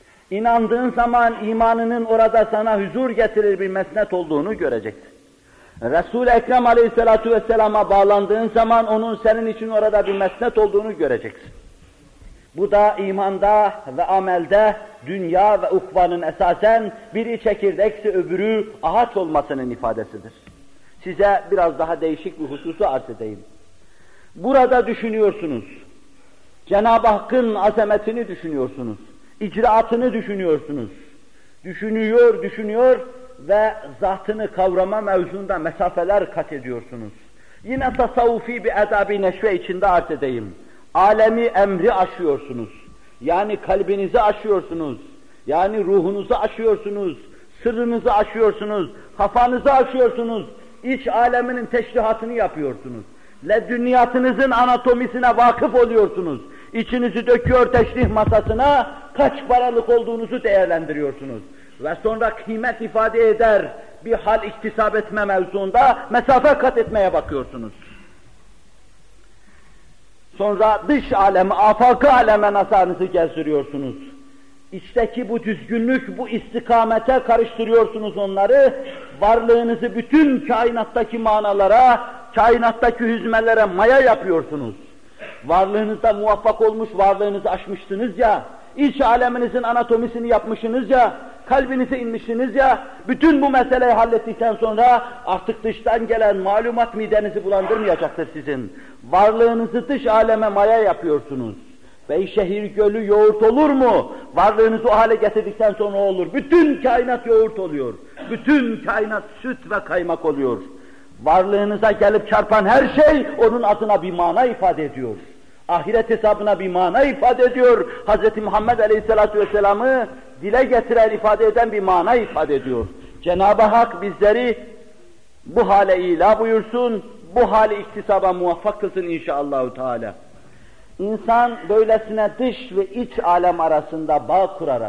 Speaker 2: İnandığın zaman imanının orada sana huzur getirir bir mesnet olduğunu göreceksin. Resul-i Ekrem Aleyhisselatü Vesselam'a bağlandığın zaman onun senin için orada bir mesnet olduğunu göreceksin. Bu da imanda ve amelde dünya ve ukvanın esasen biri çekirdekse öbürü ağaç olmasının ifadesidir. Size biraz daha değişik bir hususu arz edeyim. Burada düşünüyorsunuz, Cenab-ı Hakk'ın azametini düşünüyorsunuz, icraatını düşünüyorsunuz. Düşünüyor, düşünüyor ve zatını kavrama mevzunda mesafeler kat ediyorsunuz. Yine tasavvufi bir edab-ı neşve içinde arz edeyim. Alemi emri aşıyorsunuz. Yani kalbinizi aşıyorsunuz. Yani ruhunuzu aşıyorsunuz. Sırrınızı aşıyorsunuz. Kafanızı aşıyorsunuz. İç aleminin teşrihatını yapıyorsunuz. Ledünniyatınızın anatomisine vakıf oluyorsunuz. İçinizi döküyor teşrih masasına, kaç paralık olduğunuzu değerlendiriyorsunuz. Ve sonra kıymet ifade eder bir hal iktisap etme mevzuunda mesafe kat etmeye bakıyorsunuz. Sonra dış aleme, afakı aleme nazarınızı gezdiriyorsunuz. İçteki bu düzgünlük, bu istikamete karıştırıyorsunuz onları. Varlığınızı bütün kainattaki manalara, kainattaki hüzmelere maya yapıyorsunuz. Varlığınızda muvaffak olmuş, varlığınızı aşmışsınız ya, iç aleminizin anatomisini yapmışsınız ya, kalbinize inmişsiniz ya, bütün bu meseleyi hallettikten sonra artık dıştan gelen malumat midenizi bulandırmayacaktır sizin. Varlığınızı dış aleme maya yapıyorsunuz. Beyşehir Gölü yoğurt olur mu? Varlığınızı o hale getirdikten sonra olur. Bütün kainat yoğurt oluyor. Bütün kainat süt ve kaymak oluyor. Varlığınıza gelip çarpan her şey onun adına bir mana ifade ediyor. Ahiret hesabına bir mana ifade ediyor. Hz. Muhammed Aleyhisselatü Vesselam'ı dile getiren, ifade eden bir mana ifade ediyor. Cenab-ı Hak bizleri bu hale ila buyursun, bu hali iktisaba muvaffak kılsın inşallahü teala. İnsan böylesine dış ve iç alem arasında bağ kurarak,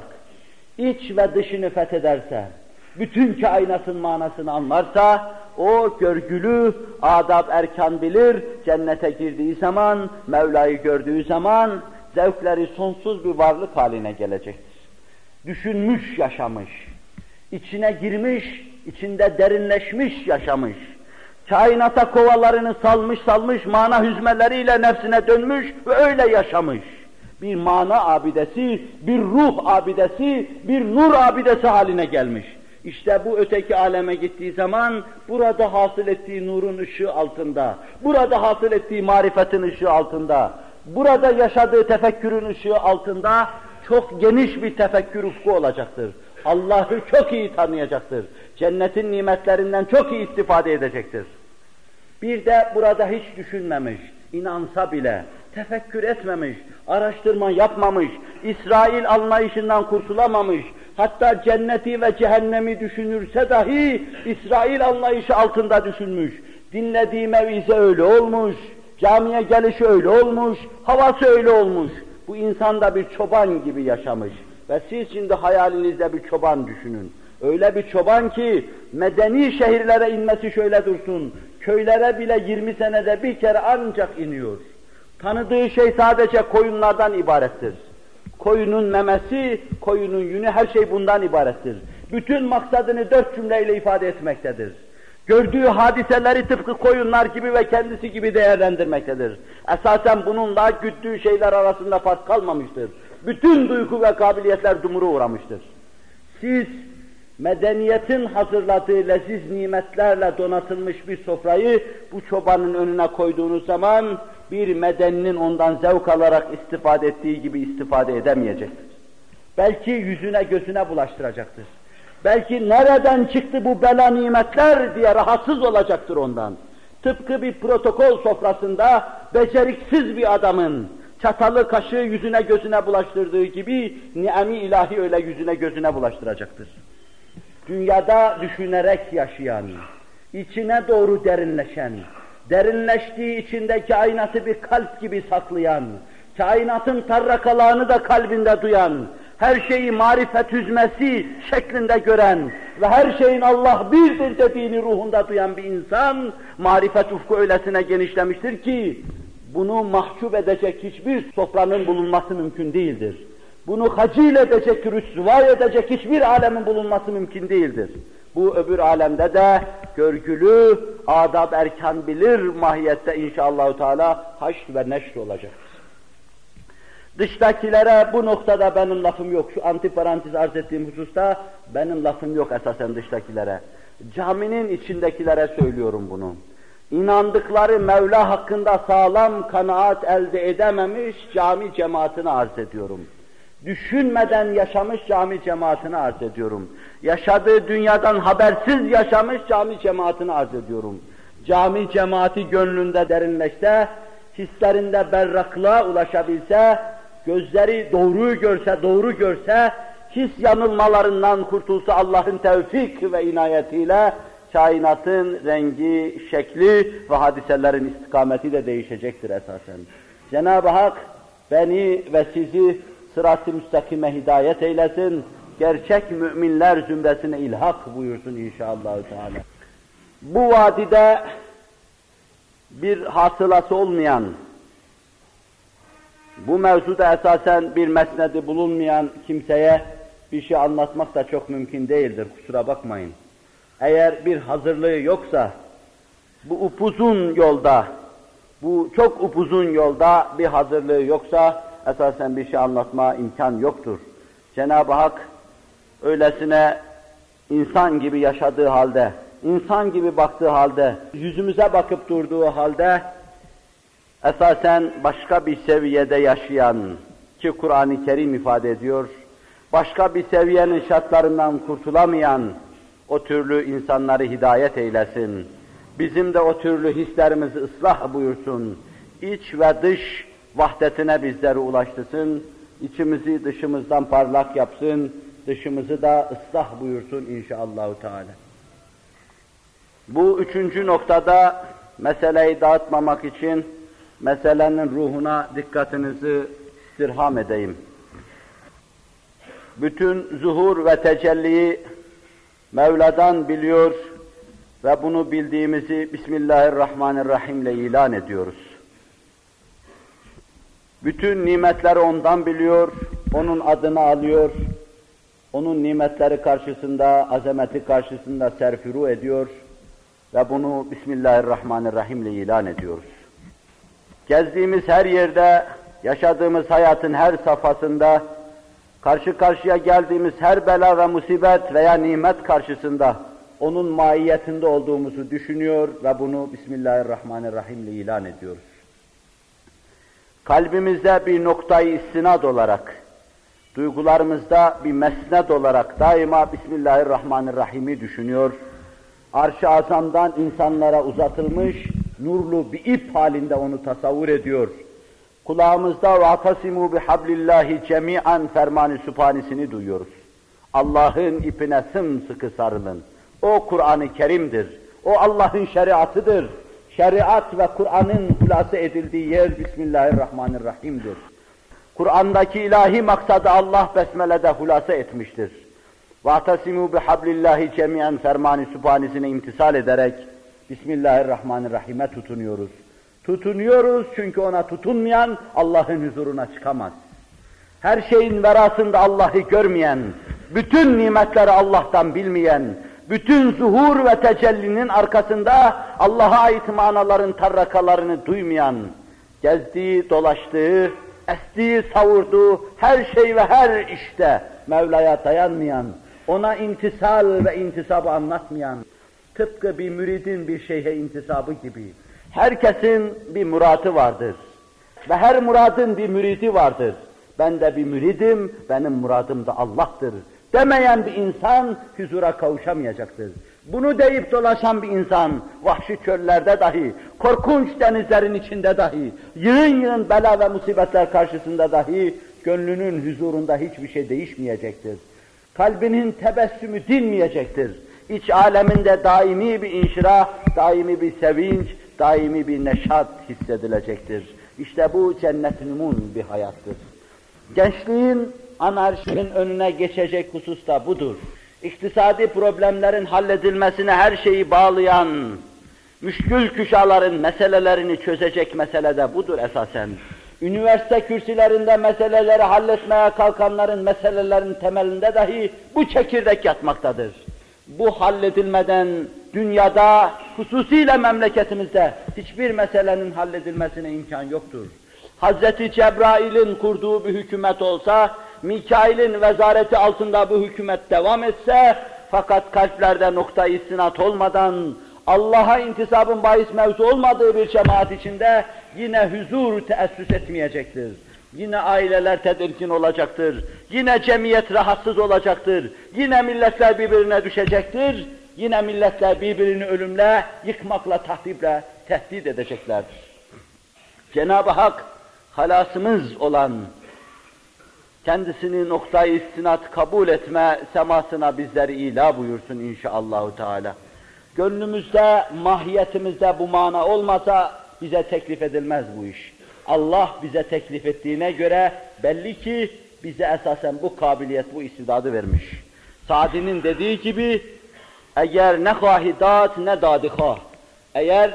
Speaker 2: iç ve dışını fethederse, bütün kainatın manasını anlarsa, o görgülü, adab erkan bilir, cennete girdiği zaman, Mevla'yı gördüğü zaman, zevkleri sonsuz bir varlık haline gelecektir. Düşünmüş yaşamış, içine girmiş, içinde derinleşmiş yaşamış, kainata kovalarını salmış salmış, mana hüzmeleriyle nefsine dönmüş ve öyle yaşamış. Bir mana abidesi, bir ruh abidesi, bir nur abidesi haline gelmiş. İşte bu öteki aleme gittiği zaman, burada hasıl ettiği nurun ışığı altında, burada hasıl ettiği marifetin ışığı altında, burada yaşadığı tefekkürün ışığı altında çok geniş bir tefekkür ufku olacaktır. Allah'ı çok iyi tanıyacaktır. Cennetin nimetlerinden çok iyi istifade edecektir. Bir de burada hiç düşünmemiş, inansa bile, tefekkür etmemiş, araştırma yapmamış, İsrail anlayışından kurtulamamış, hatta cenneti ve cehennemi düşünürse dahi İsrail anlayışı altında düşünmüş. Dinlediği mevize öyle olmuş, camiye gelişi öyle olmuş, havası öyle olmuş. Bu insan da bir çoban gibi yaşamış. Ve siz şimdi hayalinizde bir çoban düşünün. Öyle bir çoban ki medeni şehirlere inmesi şöyle dursun, köylere bile yirmi senede bir kere ancak iniyor. Tanıdığı şey sadece koyunlardan ibarettir. Koyunun memesi, koyunun yünü, her şey bundan ibarettir. Bütün maksadını dört cümleyle ifade etmektedir. Gördüğü hadiseleri tıpkı koyunlar gibi ve kendisi gibi değerlendirmektedir. Esasen bununla güttüğü şeyler arasında fark kalmamıştır. Bütün duygu ve kabiliyetler dumura uğramıştır. Siz medeniyetin hazırladığı leziz nimetlerle donatılmış bir sofrayı bu çobanın önüne koyduğunuz zaman bir medeninin ondan zevk alarak istifade ettiği gibi istifade edemeyecektir. Belki yüzüne gözüne bulaştıracaktır. Belki nereden çıktı bu bela nimetler diye rahatsız olacaktır ondan. Tıpkı bir protokol sofrasında beceriksiz bir adamın çatalı kaşığı yüzüne gözüne bulaştırdığı gibi ni'am-i ilahi öyle yüzüne gözüne bulaştıracaktır. Dünyada düşünerek yaşayan, içine doğru derinleşen, derinleştiği içinde kainatı bir kalp gibi saklayan, kainatın tarrakalağını da kalbinde duyan, her şeyi marifet hüzmesi şeklinde gören ve her şeyin Allah birdir dediğini ruhunda duyan bir insan, marifet ufku öylesine genişlemiştir ki, bunu mahcup edecek hiçbir sofranın bulunması mümkün değildir. Bunu hacil edecek, rüsva edecek hiçbir alemin bulunması mümkün değildir. Bu öbür alemde de görgülü, adab erkan bilir mahiyette inşallahü teala haşr ve neşr olacak. Dıştakilere bu noktada benim lafım yok. Şu antiparantez arz ettiğim hususta benim lafım yok esasen dıştakilere. Caminin içindekilere söylüyorum bunu. İnandıkları Mevla hakkında sağlam kanaat elde edememiş cami cemaatine arz ediyorum. Düşünmeden yaşamış cami cemaatine arz ediyorum. Yaşadığı dünyadan habersiz yaşamış cami cemaatine arz ediyorum. Cami cemaati gönlünde derinleşse, hislerinde berraklığa ulaşabilse, gözleri doğruyu görse, doğru görse, his yanılmalarından kurtulsa Allah'ın tevfik ve inayetiyle, kainatın rengi, şekli ve hadiselerin istikameti de değişecektir esasen. Cenab-ı Hak beni ve sizi sırat-ı müstakime hidayet eylesin, gerçek müminler zümresine ilhak buyursun inşallah. Bu vadide bir hasılası olmayan, bu mevzuda esasen bir mesnedi bulunmayan kimseye bir şey anlatmak da çok mümkün değildir, kusura bakmayın. Eğer bir hazırlığı yoksa, bu upuzun yolda, bu çok upuzun yolda bir hazırlığı yoksa, esasen bir şey anlatma imkan yoktur. Cenab-ı Hak öylesine insan gibi yaşadığı halde, insan gibi baktığı halde, yüzümüze bakıp durduğu halde, esasen başka bir seviyede yaşayan, ki Kur'an-ı Kerim ifade ediyor, başka bir seviyenin şartlarından kurtulamayan o türlü insanları hidayet eylesin. Bizim de o türlü hislerimizi ıslah buyursun. İç ve dış vahdetine bizleri ulaştırsın. İçimizi dışımızdan parlak yapsın. Dışımızı da ıslah buyursun inşallahü teala. Bu üçüncü noktada meseleyi dağıtmamak için meselenin ruhuna dikkatinizi istirham edeyim. Bütün zuhur ve tecelliyi Mevla'dan biliyor ve bunu bildiğimizi Bismillahirrahmanirrahim ile ilan ediyoruz. Bütün nimetleri ondan biliyor, onun adını alıyor, onun nimetleri karşısında, azameti karşısında serfiru ediyor ve bunu Bismillahirrahmanirrahim ile ilan ediyoruz. Gezdiğimiz her yerde, yaşadığımız hayatın her safhasında, karşı karşıya geldiğimiz her bela ve musibet veya nimet karşısında onun mahiyetinde olduğumuzu düşünüyor ve bunu Bismillahirrahmanirrahim ile ilan ediyoruz. Kalbimizde bir noktayı istinad olarak, duygularımızda bir mesned olarak daima Bismillahirrahmanirrahim'i düşünüyor. Arş-ı azamdan insanlara uzatılmış nurlu bir ip halinde onu tasavvur ediyor. Kulağımızda وَاَعْتَصِمُوا بِحَبْلِ اللّٰهِ جَمِيعًا ferman-ı sübhanisini duyuyoruz. Allah'ın ipine sımsıkı sarılın. O Kur'an-ı Kerim'dir. O Allah'ın şeriatıdır. Şeriat ve Kur'an'ın hulasa edildiği yer Bismillahirrahmanirrahim'dir. Kur'an'daki ilahi maksadı Allah Besmele'de hulasa etmiştir. وَاَعْتَصِمُوا بِحَبْلِ اللّٰهِ جَمِيعًا ferman-ı sübhanisine imtisal ederek Bismillahirrahmanirrahim'e tutunuyoruz. Tutunuyoruz çünkü ona tutunmayan Allah'ın huzuruna çıkamaz. Her şeyin verasında Allah'ı görmeyen, bütün nimetleri Allah'tan bilmeyen, bütün zuhur ve tecellinin arkasında Allah'a ait manaların tarrakalarını duymayan, gezdiği, dolaştığı, estiği, savurduğu her şey ve her işte Mevla'ya dayanmayan, ona intisal ve intisabı anlatmayan, tıpkı bir müridin bir şeyhe intisabı gibi. Herkesin bir muradı vardır ve her muradın bir müridi vardır. Ben de bir müridim, benim muradım da Allah'tır demeyen bir insan huzura kavuşamayacaktır. Bunu deyip dolaşan bir insan, vahşi çöllerde dahi, korkunç denizlerin içinde dahi, yığın yığın bela ve musibetler karşısında dahi, gönlünün huzurunda hiçbir şey değişmeyecektir. Kalbinin tebessümü dinmeyecektir. İç aleminde daimi bir inşirah, daimi bir sevinç, daimi bir neşat hissedilecektir. İşte bu cennet-i numun bir hayattır. Gençliğin anarşinin önüne geçecek husus da budur. İktisadi problemlerin halledilmesine her şeyi bağlayan, müşkül küşaların meselelerini çözecek mesele de budur esasen. Üniversite kürsülerinde meseleleri halletmeye kalkanların meselelerin temelinde dahi bu çekirdek yatmaktadır. Bu halledilmeden dünyada, hususiyle memleketimizde hiçbir meselenin halledilmesine imkan yoktur. Hazreti Cebrail'in kurduğu bir hükümet olsa, Mikail'in vezareti altında bu hükümet devam etse, fakat kalplerde nokta istinat olmadan, Allah'a intisabın bahis mevzu olmadığı bir cemaat içinde yine huzur teessüs etmeyecektir. Yine aileler tedirgin olacaktır. Yine cemiyet rahatsız olacaktır. Yine milletler birbirine düşecektir. Yine milletler birbirini ölümle, yıkmakla, tahriple tehdit edeceklerdir. Cenab-ı Hak halasımız olan, kendisini noktayı istinat kabul etme semasına bizleri ila buyursun inşallahü teala. Gönlümüzde, mahiyetimizde bu mana olmasa bize teklif edilmez bu iş. Allah bize teklif ettiğine göre belli ki bize esasen bu kabiliyet, bu istidadı vermiş. Sa'di'nin dediği gibi, eğer ne hahidat ne dadikah, eğer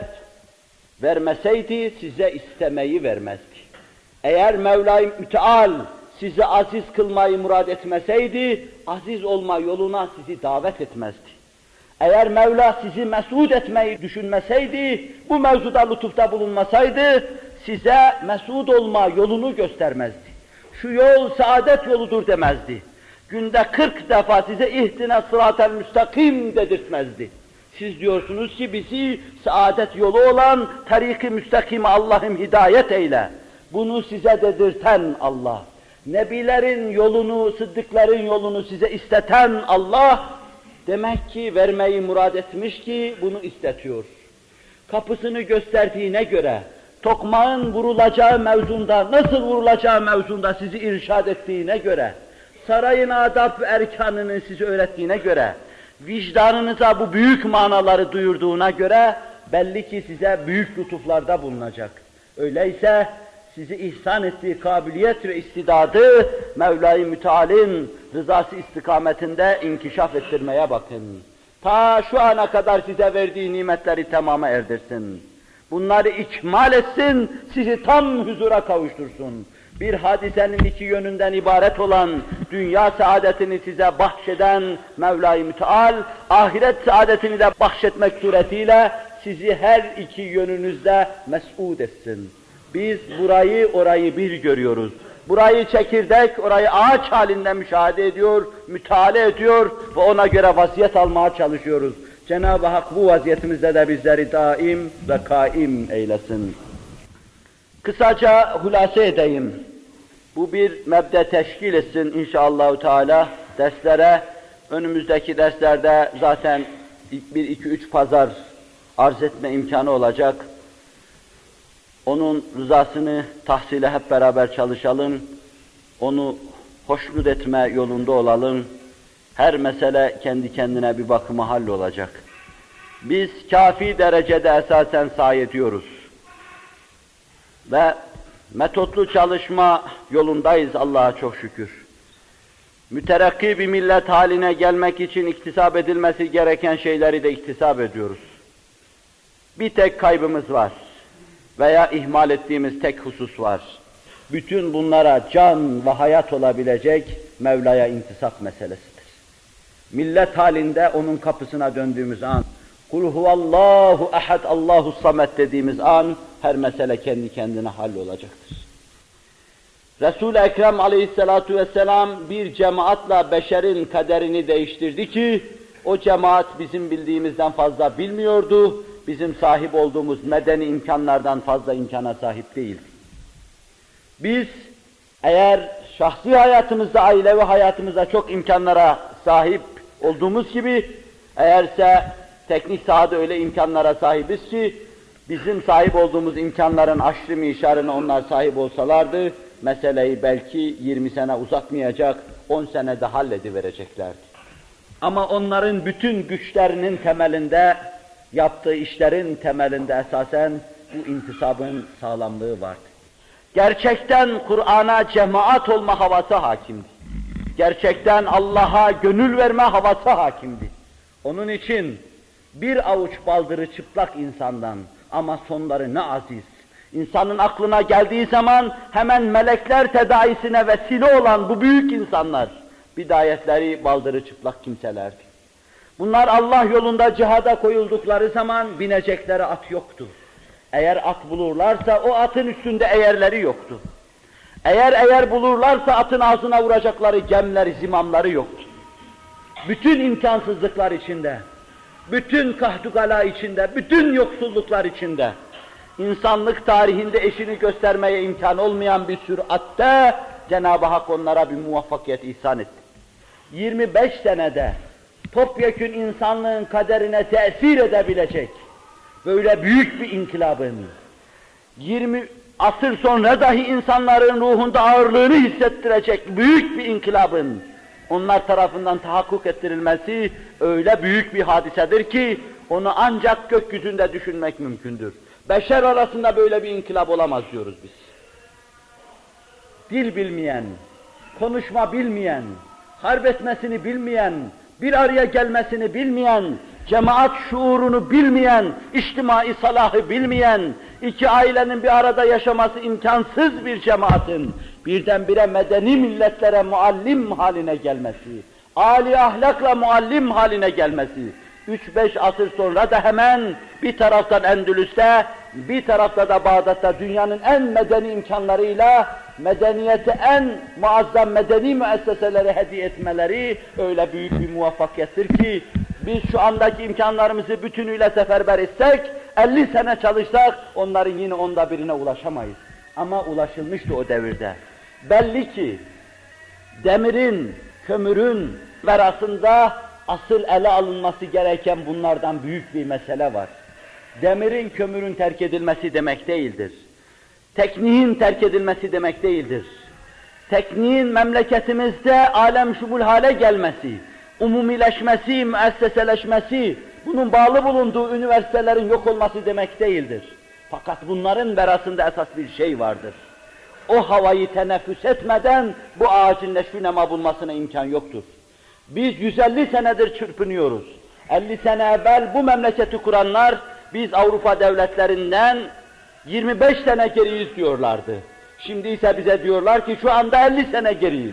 Speaker 2: vermeseydi size istemeyi vermezdi. Eğer Mevla-i Müteal sizi aziz kılmayı murad etmeseydi, aziz olma yoluna sizi davet etmezdi. Eğer Mevla sizi mesud etmeyi düşünmeseydi, bu mevzuda lütufta bulunmasaydı, size mesud olma yolunu göstermezdi. Şu yol saadet yoludur demezdi. Günde kırk defa size ihtine sıratel müstakim dedirtmezdi. Siz diyorsunuz ki bizi saadet yolu olan tarik-i müstakime Allah'ım hidayet eyle. Bunu size dedirten Allah. Nebilerin yolunu, sıddıkların yolunu size isteten Allah, demek ki vermeyi murad etmiş ki bunu istetiyor. Kapısını gösterdiğine göre, tokmağın vurulacağı mevzunda, nasıl vurulacağı mevzunda sizi irşad ettiğine göre, sarayın adab ve erkanını size öğrettiğine göre, vicdanınıza bu büyük manaları duyurduğuna göre, belli ki size büyük lütuflarda bulunacak. Öyleyse, sizi ihsan ettiği kabiliyet ve istidadı Mevla-i Müteal'in rızası istikametinde inkişaf ettirmeye bakın. Ta şu ana kadar size verdiği nimetleri tamama erdirsin. Bunları ikmal etsin, sizi tam huzura kavuştursun. Bir hadisenin iki yönünden ibaret olan dünya saadetini size bahşeden Mevla-i Müteal, ahiret saadetini de bahşetmek suretiyle sizi her iki yönünüzde mes'ud etsin. Biz burayı, orayı bir görüyoruz. Burayı çekirdek, orayı ağaç halinde müşahede ediyor, müteala ediyor ve ona göre vaziyet almaya çalışıyoruz. Cenab-ı Hak bu vaziyetimizde de bizleri daim ve kaim eylesin. Kısaca hulase edeyim. Bu bir mebde teşkil etsin inşallahü teala. Derslere, önümüzdeki derslerde zaten bir, iki, üç pazar arz etme imkanı olacak. Onun rızasını tahsile hep beraber çalışalım. Onu hoşnut etme yolunda olalım. Her mesele kendi kendine bir bakıma hallolacak. Biz kafi derecede esasen sahi ediyoruz. Ve metotlu çalışma yolundayız Allah'a çok şükür. Müterakki bir millet haline gelmek için iktisap edilmesi gereken şeyleri de iktisap ediyoruz. Bir tek kaybımız var veya ihmal ettiğimiz tek husus var. Bütün bunlara can ve hayat olabilecek Mevla'ya intisap meselesidir. Millet halinde onun kapısına döndüğümüz an, Kul huvallahu ehad Allahu samet dediğimiz an, her mesele kendi kendine hallolacaktır. Resul-i Ekrem aleyhissalatu vesselam bir cemaatla beşerin kaderini değiştirdi ki, o cemaat bizim bildiğimizden fazla bilmiyordu, bizim sahip olduğumuz medeni imkanlardan fazla imkana sahip değildi. Biz eğer şahsi hayatımızda, ailevi hayatımızda çok imkanlara sahip olduğumuz gibi, eğerse teknik sahada öyle imkanlara sahibiz ki, bizim sahip olduğumuz imkanların aşırı mişarını onlar sahip olsalardı, meseleyi belki yirmi sene uzatmayacak, on senede halledivereceklerdi. Ama onların bütün güçlerinin temelinde, yaptığı işlerin temelinde esasen bu intisabın sağlamlığı vardı. Gerçekten Kur'an'a cemaat olma havası hakimdi. Gerçekten Allah'a gönül verme havası hakimdi. Onun için bir avuç baldırı çıplak insandan ama sonları ne aziz. İnsanın aklına geldiği zaman hemen melekler tedaisine vesile olan bu büyük insanlar, bidayetleri baldırı çıplak kimselerdi. Bunlar Allah yolunda cihada koyuldukları zaman binecekleri at yoktu. Eğer at bulurlarsa o atın üstünde eğerleri yoktu. Eğer eğer bulurlarsa atın ağzına vuracakları gemleri, zimamları yoktu. Bütün imkansızlıklar içinde, bütün kahdugala içinde, bütün yoksulluklar içinde, insanlık tarihinde eşini göstermeye imkan olmayan bir süratte Cenab-ı Hak onlara bir muvaffakiyet ihsan etti. yirmi beş senede topyekün insanlığın kaderine tesir edebilecek böyle büyük bir inkılabın, yirmi asır sonra dahi insanların ruhunda ağırlığını hissettirecek büyük bir inkılabın onlar tarafından tahakkuk ettirilmesi öyle büyük bir hadisedir ki onu ancak gökyüzünde düşünmek mümkündür. Beşer arasında böyle bir inkılap olamaz diyoruz biz. Dil bilmeyen, konuşma bilmeyen, harp etmesini bilmeyen, bir araya gelmesini bilmeyen, cemaat şuurunu bilmeyen, içtimai salahı bilmeyen, iki ailenin bir arada yaşaması imkansız bir cemaatin birdenbire medeni milletlere muallim haline gelmesi, âli ahlakla muallim haline gelmesi, üç beş asır sonra da hemen bir taraftan Endülüs'te, bir tarafta da Bağdat'ta dünyanın en medeni imkanlarıyla medeniyete en muazzam medeni müesseseleri hediye etmeleri öyle büyük bir muvaffakiyettir ki biz şu andaki imkanlarımızı bütünüyle seferber etsek, elli sene çalışsak onların yine onda birine ulaşamayız. Ama ulaşılmıştı o devirde. Belli ki demirin, kömürün verasında asıl ele alınması gereken bunlardan büyük bir mesele var. Demirin, kömürün terk edilmesi demek değildir. Tekniğin terk edilmesi demek değildir. Tekniğin memleketimizde alem şumul hale gelmesi, umumileşmesi, müesseseleşmesi, bunun bağlı bulunduğu üniversitelerin yok olması demek değildir. Fakat bunların verasında esas bir şey vardır. O havayı teneffüs etmeden bu ağacın neşvi nema bulmasına imkan yoktur. Biz yüz elli senedir çırpınıyoruz. elli sene evvel bu memleketi kuranlar, biz Avrupa devletlerinden yirmi beş sene geriyiz diyorlardı. Şimdi ise bize diyorlar ki şu anda elli sene geriyiz.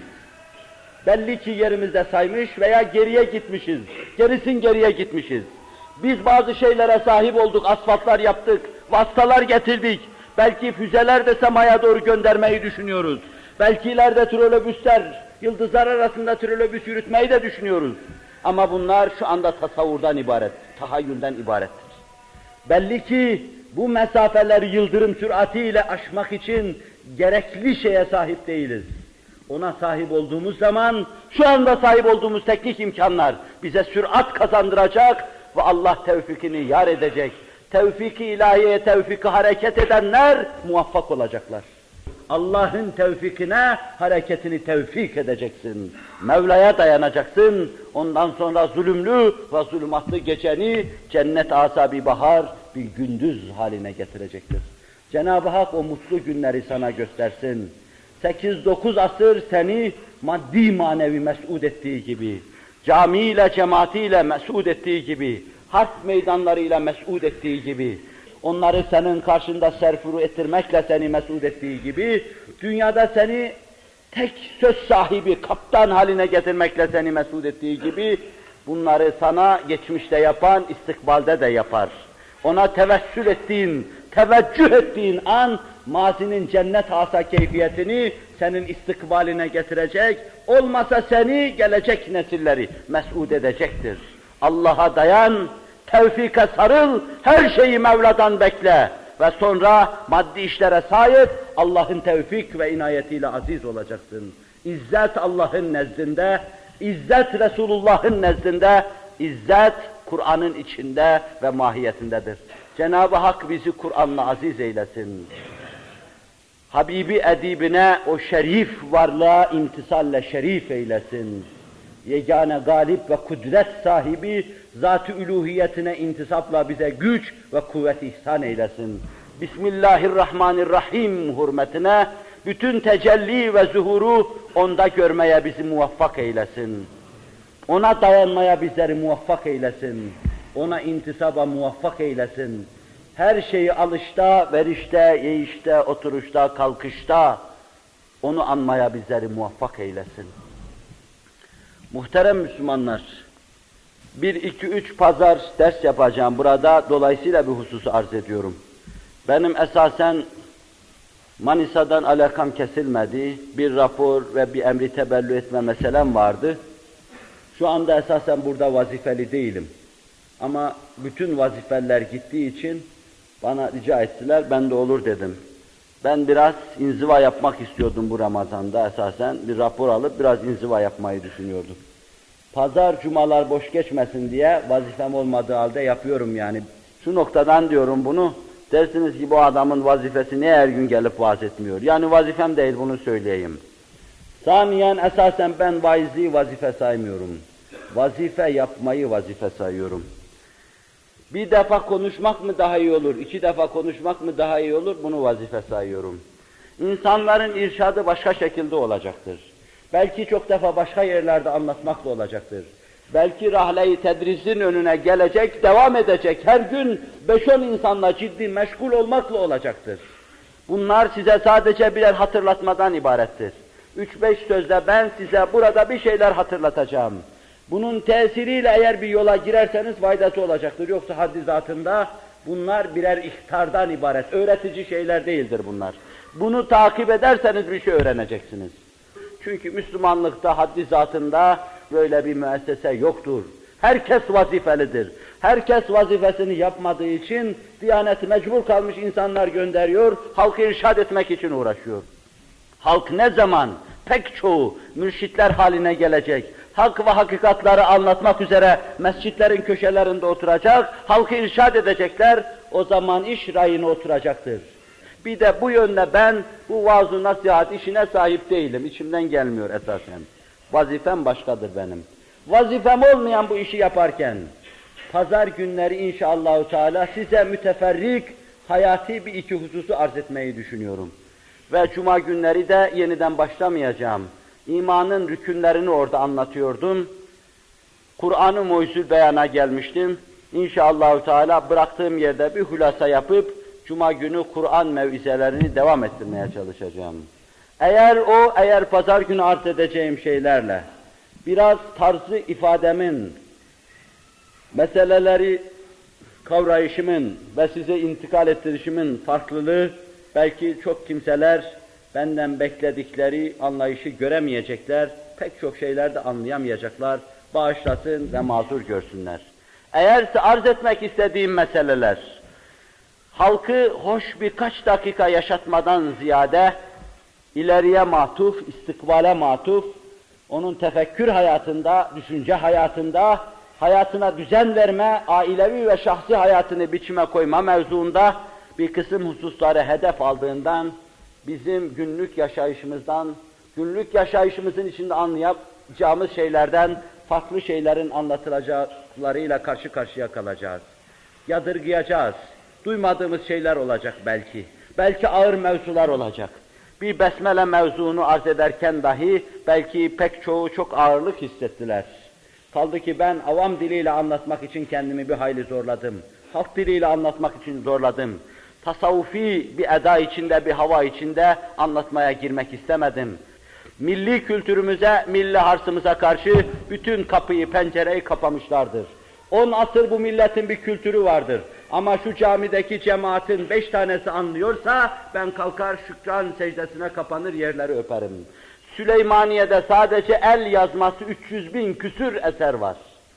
Speaker 2: Belli ki yerimizde saymış veya geriye gitmişiz. Gerisin geriye gitmişiz. Biz bazı şeylere sahip olduk, asfaltlar yaptık, vasıtalar getirdik. Belki füzeler de semaya doğru göndermeyi düşünüyoruz. Belki ileride trolobüsler, yıldızlar arasında trolobüs yürütmeyi de düşünüyoruz. Ama bunlar şu anda tasavvurdan ibaret, tahayyülden ibarettir. Belli ki bu mesafeleri yıldırım süratiyle aşmak için gerekli şeye sahip değiliz. Ona sahip olduğumuz zaman, şu anda sahip olduğumuz teknik imkanlar bize sürat kazandıracak ve Allah tevfikini yar edecek. Tevfik-i ilahiye, tevfik-i hareket edenler muvaffak olacaklar. Allah'ın tevfikine hareketini tevfik edeceksin. Mevla'ya dayanacaksın. Ondan sonra zulümlü ve zulümatlı geceni cennet asabi bahar bir gündüz haline getirecektir. Cenab-ı Hak o mutlu günleri sana göstersin. sekiz dokuz asır seni maddi manevi mes'ud ettiği gibi, camiyle, cemaatiyle mes'ud ettiği gibi, harp meydanlarıyla mes'ud ettiği gibi, onları senin karşında serfuru ettirmekle seni mes'ud ettiği gibi, dünyada seni tek söz sahibi, kaptan haline getirmekle seni mes'ud ettiği gibi, bunları sana geçmişte yapan, istikbalde de yapar. Ona tevessül ettiğin, teveccüh ettiğin an, mazinin cennet hasa keyfiyetini senin istikbaline getirecek, olmasa seni gelecek nesilleri mes'ud edecektir. Allah'a dayan, tevfike sarıl, her şeyi Mevla'dan bekle ve sonra maddi işlere sahip, Allah'ın tevfik ve inayetiyle aziz olacaksın. İzzet Allah'ın nezdinde, izzet Resulullah'ın nezdinde, izzet Kur'an'ın içinde ve mahiyetindedir. Cenab-ı Hak bizi Kur'an'la aziz eylesin. Habibi edibine o şerif varlığa imtisalle şerif eylesin. Yegane galip ve kudret sahibi zat-ı üluhiyetine intisapla bize güç ve kuvvet ihsan eylesin. Bismillahirrahmanirrahim hürmetine bütün tecelli ve zuhuru onda görmeye bizi muvaffak eylesin. Ona dayanmaya bizleri muvaffak eylesin. Ona intisaba muvaffak eylesin. Her şeyi alışta, verişte, yeyişte, oturuşta, kalkışta onu anmaya bizleri muvaffak eylesin. Muhterem Müslümanlar, Bir, iki, üç pazar ders yapacağım burada, dolayısıyla bir hususu arz ediyorum. Benim esasen Manisa'dan alakam kesilmedi, bir rapor ve bir emri tebellü etme meselem vardı. Şu anda esasen burada vazifeli değilim. Ama bütün vazifeler gittiği için bana rica ettiler, ben de olur dedim. Ben biraz inziva yapmak istiyordum bu Ramazan'da esasen, bir rapor alıp biraz inziva yapmayı düşünüyordum. Pazar, cumalar boş geçmesin diye vazifem olmadığı halde yapıyorum yani. Şu noktadan diyorum bunu, dersiniz ki bu adamın vazifesi niye her gün gelip vaaz etmiyor? Yani vazifem değil, bunu söyleyeyim. Saniyen esasen ben vaizliği vazife saymıyorum. Vazife yapmayı vazife sayıyorum. Bir defa konuşmak mı daha iyi olur, iki defa konuşmak mı daha iyi olur, bunu vazife sayıyorum. İnsanların irşadı başka şekilde olacaktır. Belki çok defa başka yerlerde anlatmakla olacaktır. Belki rahle-i tedrisin önüne gelecek, devam edecek, her gün beş on insanla ciddi meşgul olmakla olacaktır. Bunlar size sadece birer hatırlatmadan ibarettir. Üç beş sözle ben size burada bir şeyler hatırlatacağım. Bunun tesiriyle eğer bir yola girerseniz faydası olacaktır. Yoksa haddi zatında bunlar birer ihtardan ibaret, öğretici şeyler değildir bunlar. Bunu takip ederseniz bir şey öğreneceksiniz. Çünkü Müslümanlıkta haddi zatında böyle bir müessese yoktur. Herkes vazifelidir. Herkes vazifesini yapmadığı için Diyanet mecbur kalmış insanlar gönderiyor, halkı irşad etmek için uğraşıyor. Halk ne zaman pek çoğu mürşitler haline gelecek, hak ve hakikatları anlatmak üzere mescitlerin köşelerinde oturacak, halkı irşad edecekler, o zaman iş rayına oturacaktır. Bir de bu yönde ben bu vaaz-ı nasihat işine sahip değilim, içimden gelmiyor esasen. Vazifem başkadır benim. Vazifem olmayan bu işi yaparken, pazar günleri inşallahü teala size müteferrik, hayati bir iki hususu arz etmeyi düşünüyorum. Ve cuma günleri de yeniden başlamayacağım. İmanın rükünlerini orada anlatıyordum. Kur'an-ı Mucizül Beyan'a gelmiştim. İnşallahü teala bıraktığım yerde bir hülasa yapıp cuma günü Kur'an mevizelerini devam ettirmeye çalışacağım. Eğer o, eğer pazar günü arz edeceğim şeylerle biraz tarzı ifademin, meseleleri kavrayışımın ve size intikal ettirişimin farklılığı, belki çok kimseler benden bekledikleri anlayışı göremeyecekler, pek çok şeyler de anlayamayacaklar, bağışlasın ve mazur görsünler. Eğerse arz etmek istediğim meseleler, halkı hoş birkaç dakika yaşatmadan ziyade, ileriye matuf, istikbale matuf, onun tefekkür hayatında, düşünce hayatında, hayatına düzen verme, ailevi ve şahsi hayatını biçime koyma mevzuunda bir kısım hususları hedef aldığından, bizim günlük yaşayışımızdan, günlük yaşayışımızın içinde anlayacağımız şeylerden, farklı şeylerin anlatılacaklarıyla karşı karşıya kalacağız. Yadırgayacağız. Duymadığımız şeyler olacak belki. Belki ağır mevzular olacak. Bir besmele mevzunu arz ederken dahi belki pek çoğu çok ağırlık hissettiler. Kaldı ki ben avam diliyle anlatmak için kendimi bir hayli zorladım. Halk diliyle anlatmak için zorladım. Tasavvufi bir eda içinde, bir hava içinde anlatmaya girmek istemedim. Milli kültürümüze, milli harsımıza karşı bütün kapıyı, pencereyi kapamışlardır. On asır bu milletin bir kültürü vardır. Ama şu camideki cemaatin beş tanesi anlıyorsa, ben kalkar şükran secdesine kapanır, yerleri öperim. Süleymaniye'de sadece el yazması üç yüz bin küsür eser var.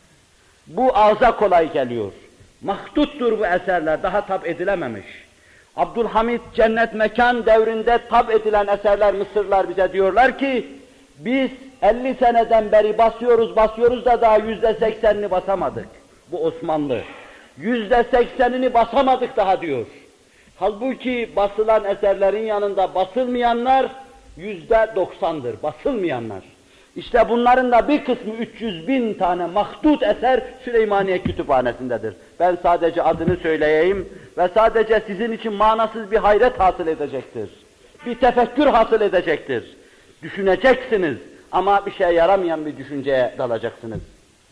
Speaker 2: Bu ağza kolay geliyor. Mahduttur bu eserler, daha tab edilememiş. Abdülhamid Cennet Mekan devrinde tab edilen eserler, Mısırlar bize diyorlar ki, biz elli seneden beri basıyoruz, basıyoruz da daha yüzde seksenini basamadık. Bu Osmanlı. Yüzde seksenini basamadık daha diyor. Halbuki basılan eserlerin yanında basılmayanlar yüzde doksandır, basılmayanlar. İşte bunların da bir kısmı üç yüz bin tane mahdut eser Süleymaniye Kütüphanesi'ndedir. Ben sadece adını söyleyeyim ve sadece sizin için manasız bir hayret hasıl edecektir. Bir tefekkür hasıl edecektir. Düşüneceksiniz ama bir şeye yaramayan bir düşünceye dalacaksınız.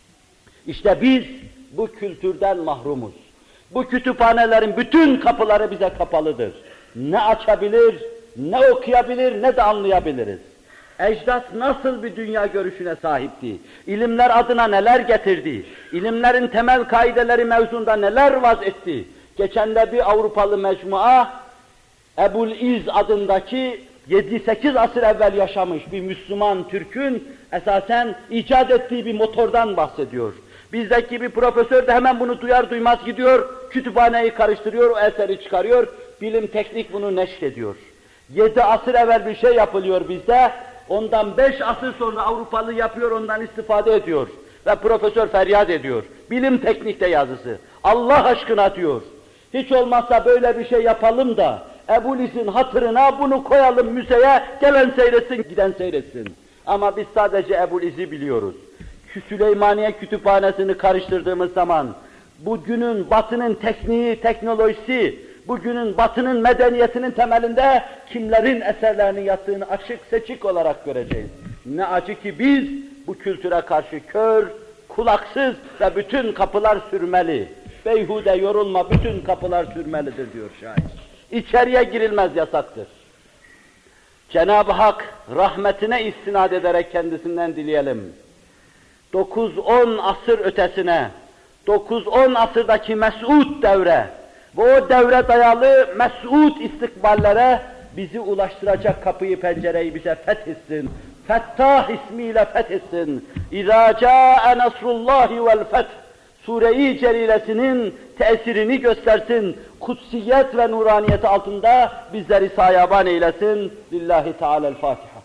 Speaker 2: İşte biz bu kültürden mahrumuz. Bu kütüphanelerin bütün kapıları bize kapalıdır. Ne açabilir, ne okuyabilir, ne de anlayabiliriz. Ecdat nasıl bir dünya görüşüne sahipti? İlimler adına neler getirdi? İlimlerin temel kaideleri mevzunda neler vaz etti? Geçen de bir Avrupalı mecmua, Ebu'l-İz adındaki yedi sekiz asır evvel yaşamış bir Müslüman Türk'ün esasen icat ettiği bir motordan bahsediyor. Bizdeki bir profesör de hemen bunu duyar duymaz gidiyor, kütüphaneyi karıştırıyor, o eseri çıkarıyor, bilim teknik bunu neşrediyor. Yedi asır evvel bir şey yapılıyor bizde, ondan beş asır sonra Avrupalı yapıyor, ondan istifade ediyor. Ve profesör feryat ediyor. Bilim teknikte yazısı. Allah aşkına diyor. Hiç olmazsa böyle bir şey yapalım da Ebu'l-İz'in hatırına bunu koyalım müzeye, gelen seyretsin, giden seyretsin. Ama biz sadece Ebu'l-İz'i biliyoruz. Süleymaniye Kütüphanesi'ni karıştırdığımız zaman bugünün Batı'nın tekniği, teknolojisi, bugünün Batı'nın medeniyetinin temelinde kimlerin eserlerinin yattığını açık seçik olarak göreceğiz. Ne acı ki biz bu kültüre karşı kör, kulaksız ve bütün kapılar sürmeli. Beyhude yorulma, bütün kapılar sürmelidir diyor şair. İçeriye girilmez yasaktır. Cenab-ı Hak rahmetine istinad ederek kendisinden dileyelim. dokuz on asır ötesine, dokuz on asırdaki Mes'ud devre ve o devre dayalı Mes'ud istikballere bizi ulaştıracak kapıyı pencereyi bize fethetsin. Fettah ismiyle fethetsin. İzâ câe nasrullâhi vel feth. Sure-i Celilesinin tesirini göstersin. Kutsiyet ve nuraniyeti altında bizleri sayaban eylesin. Lillahi Teala'l-Fatiha.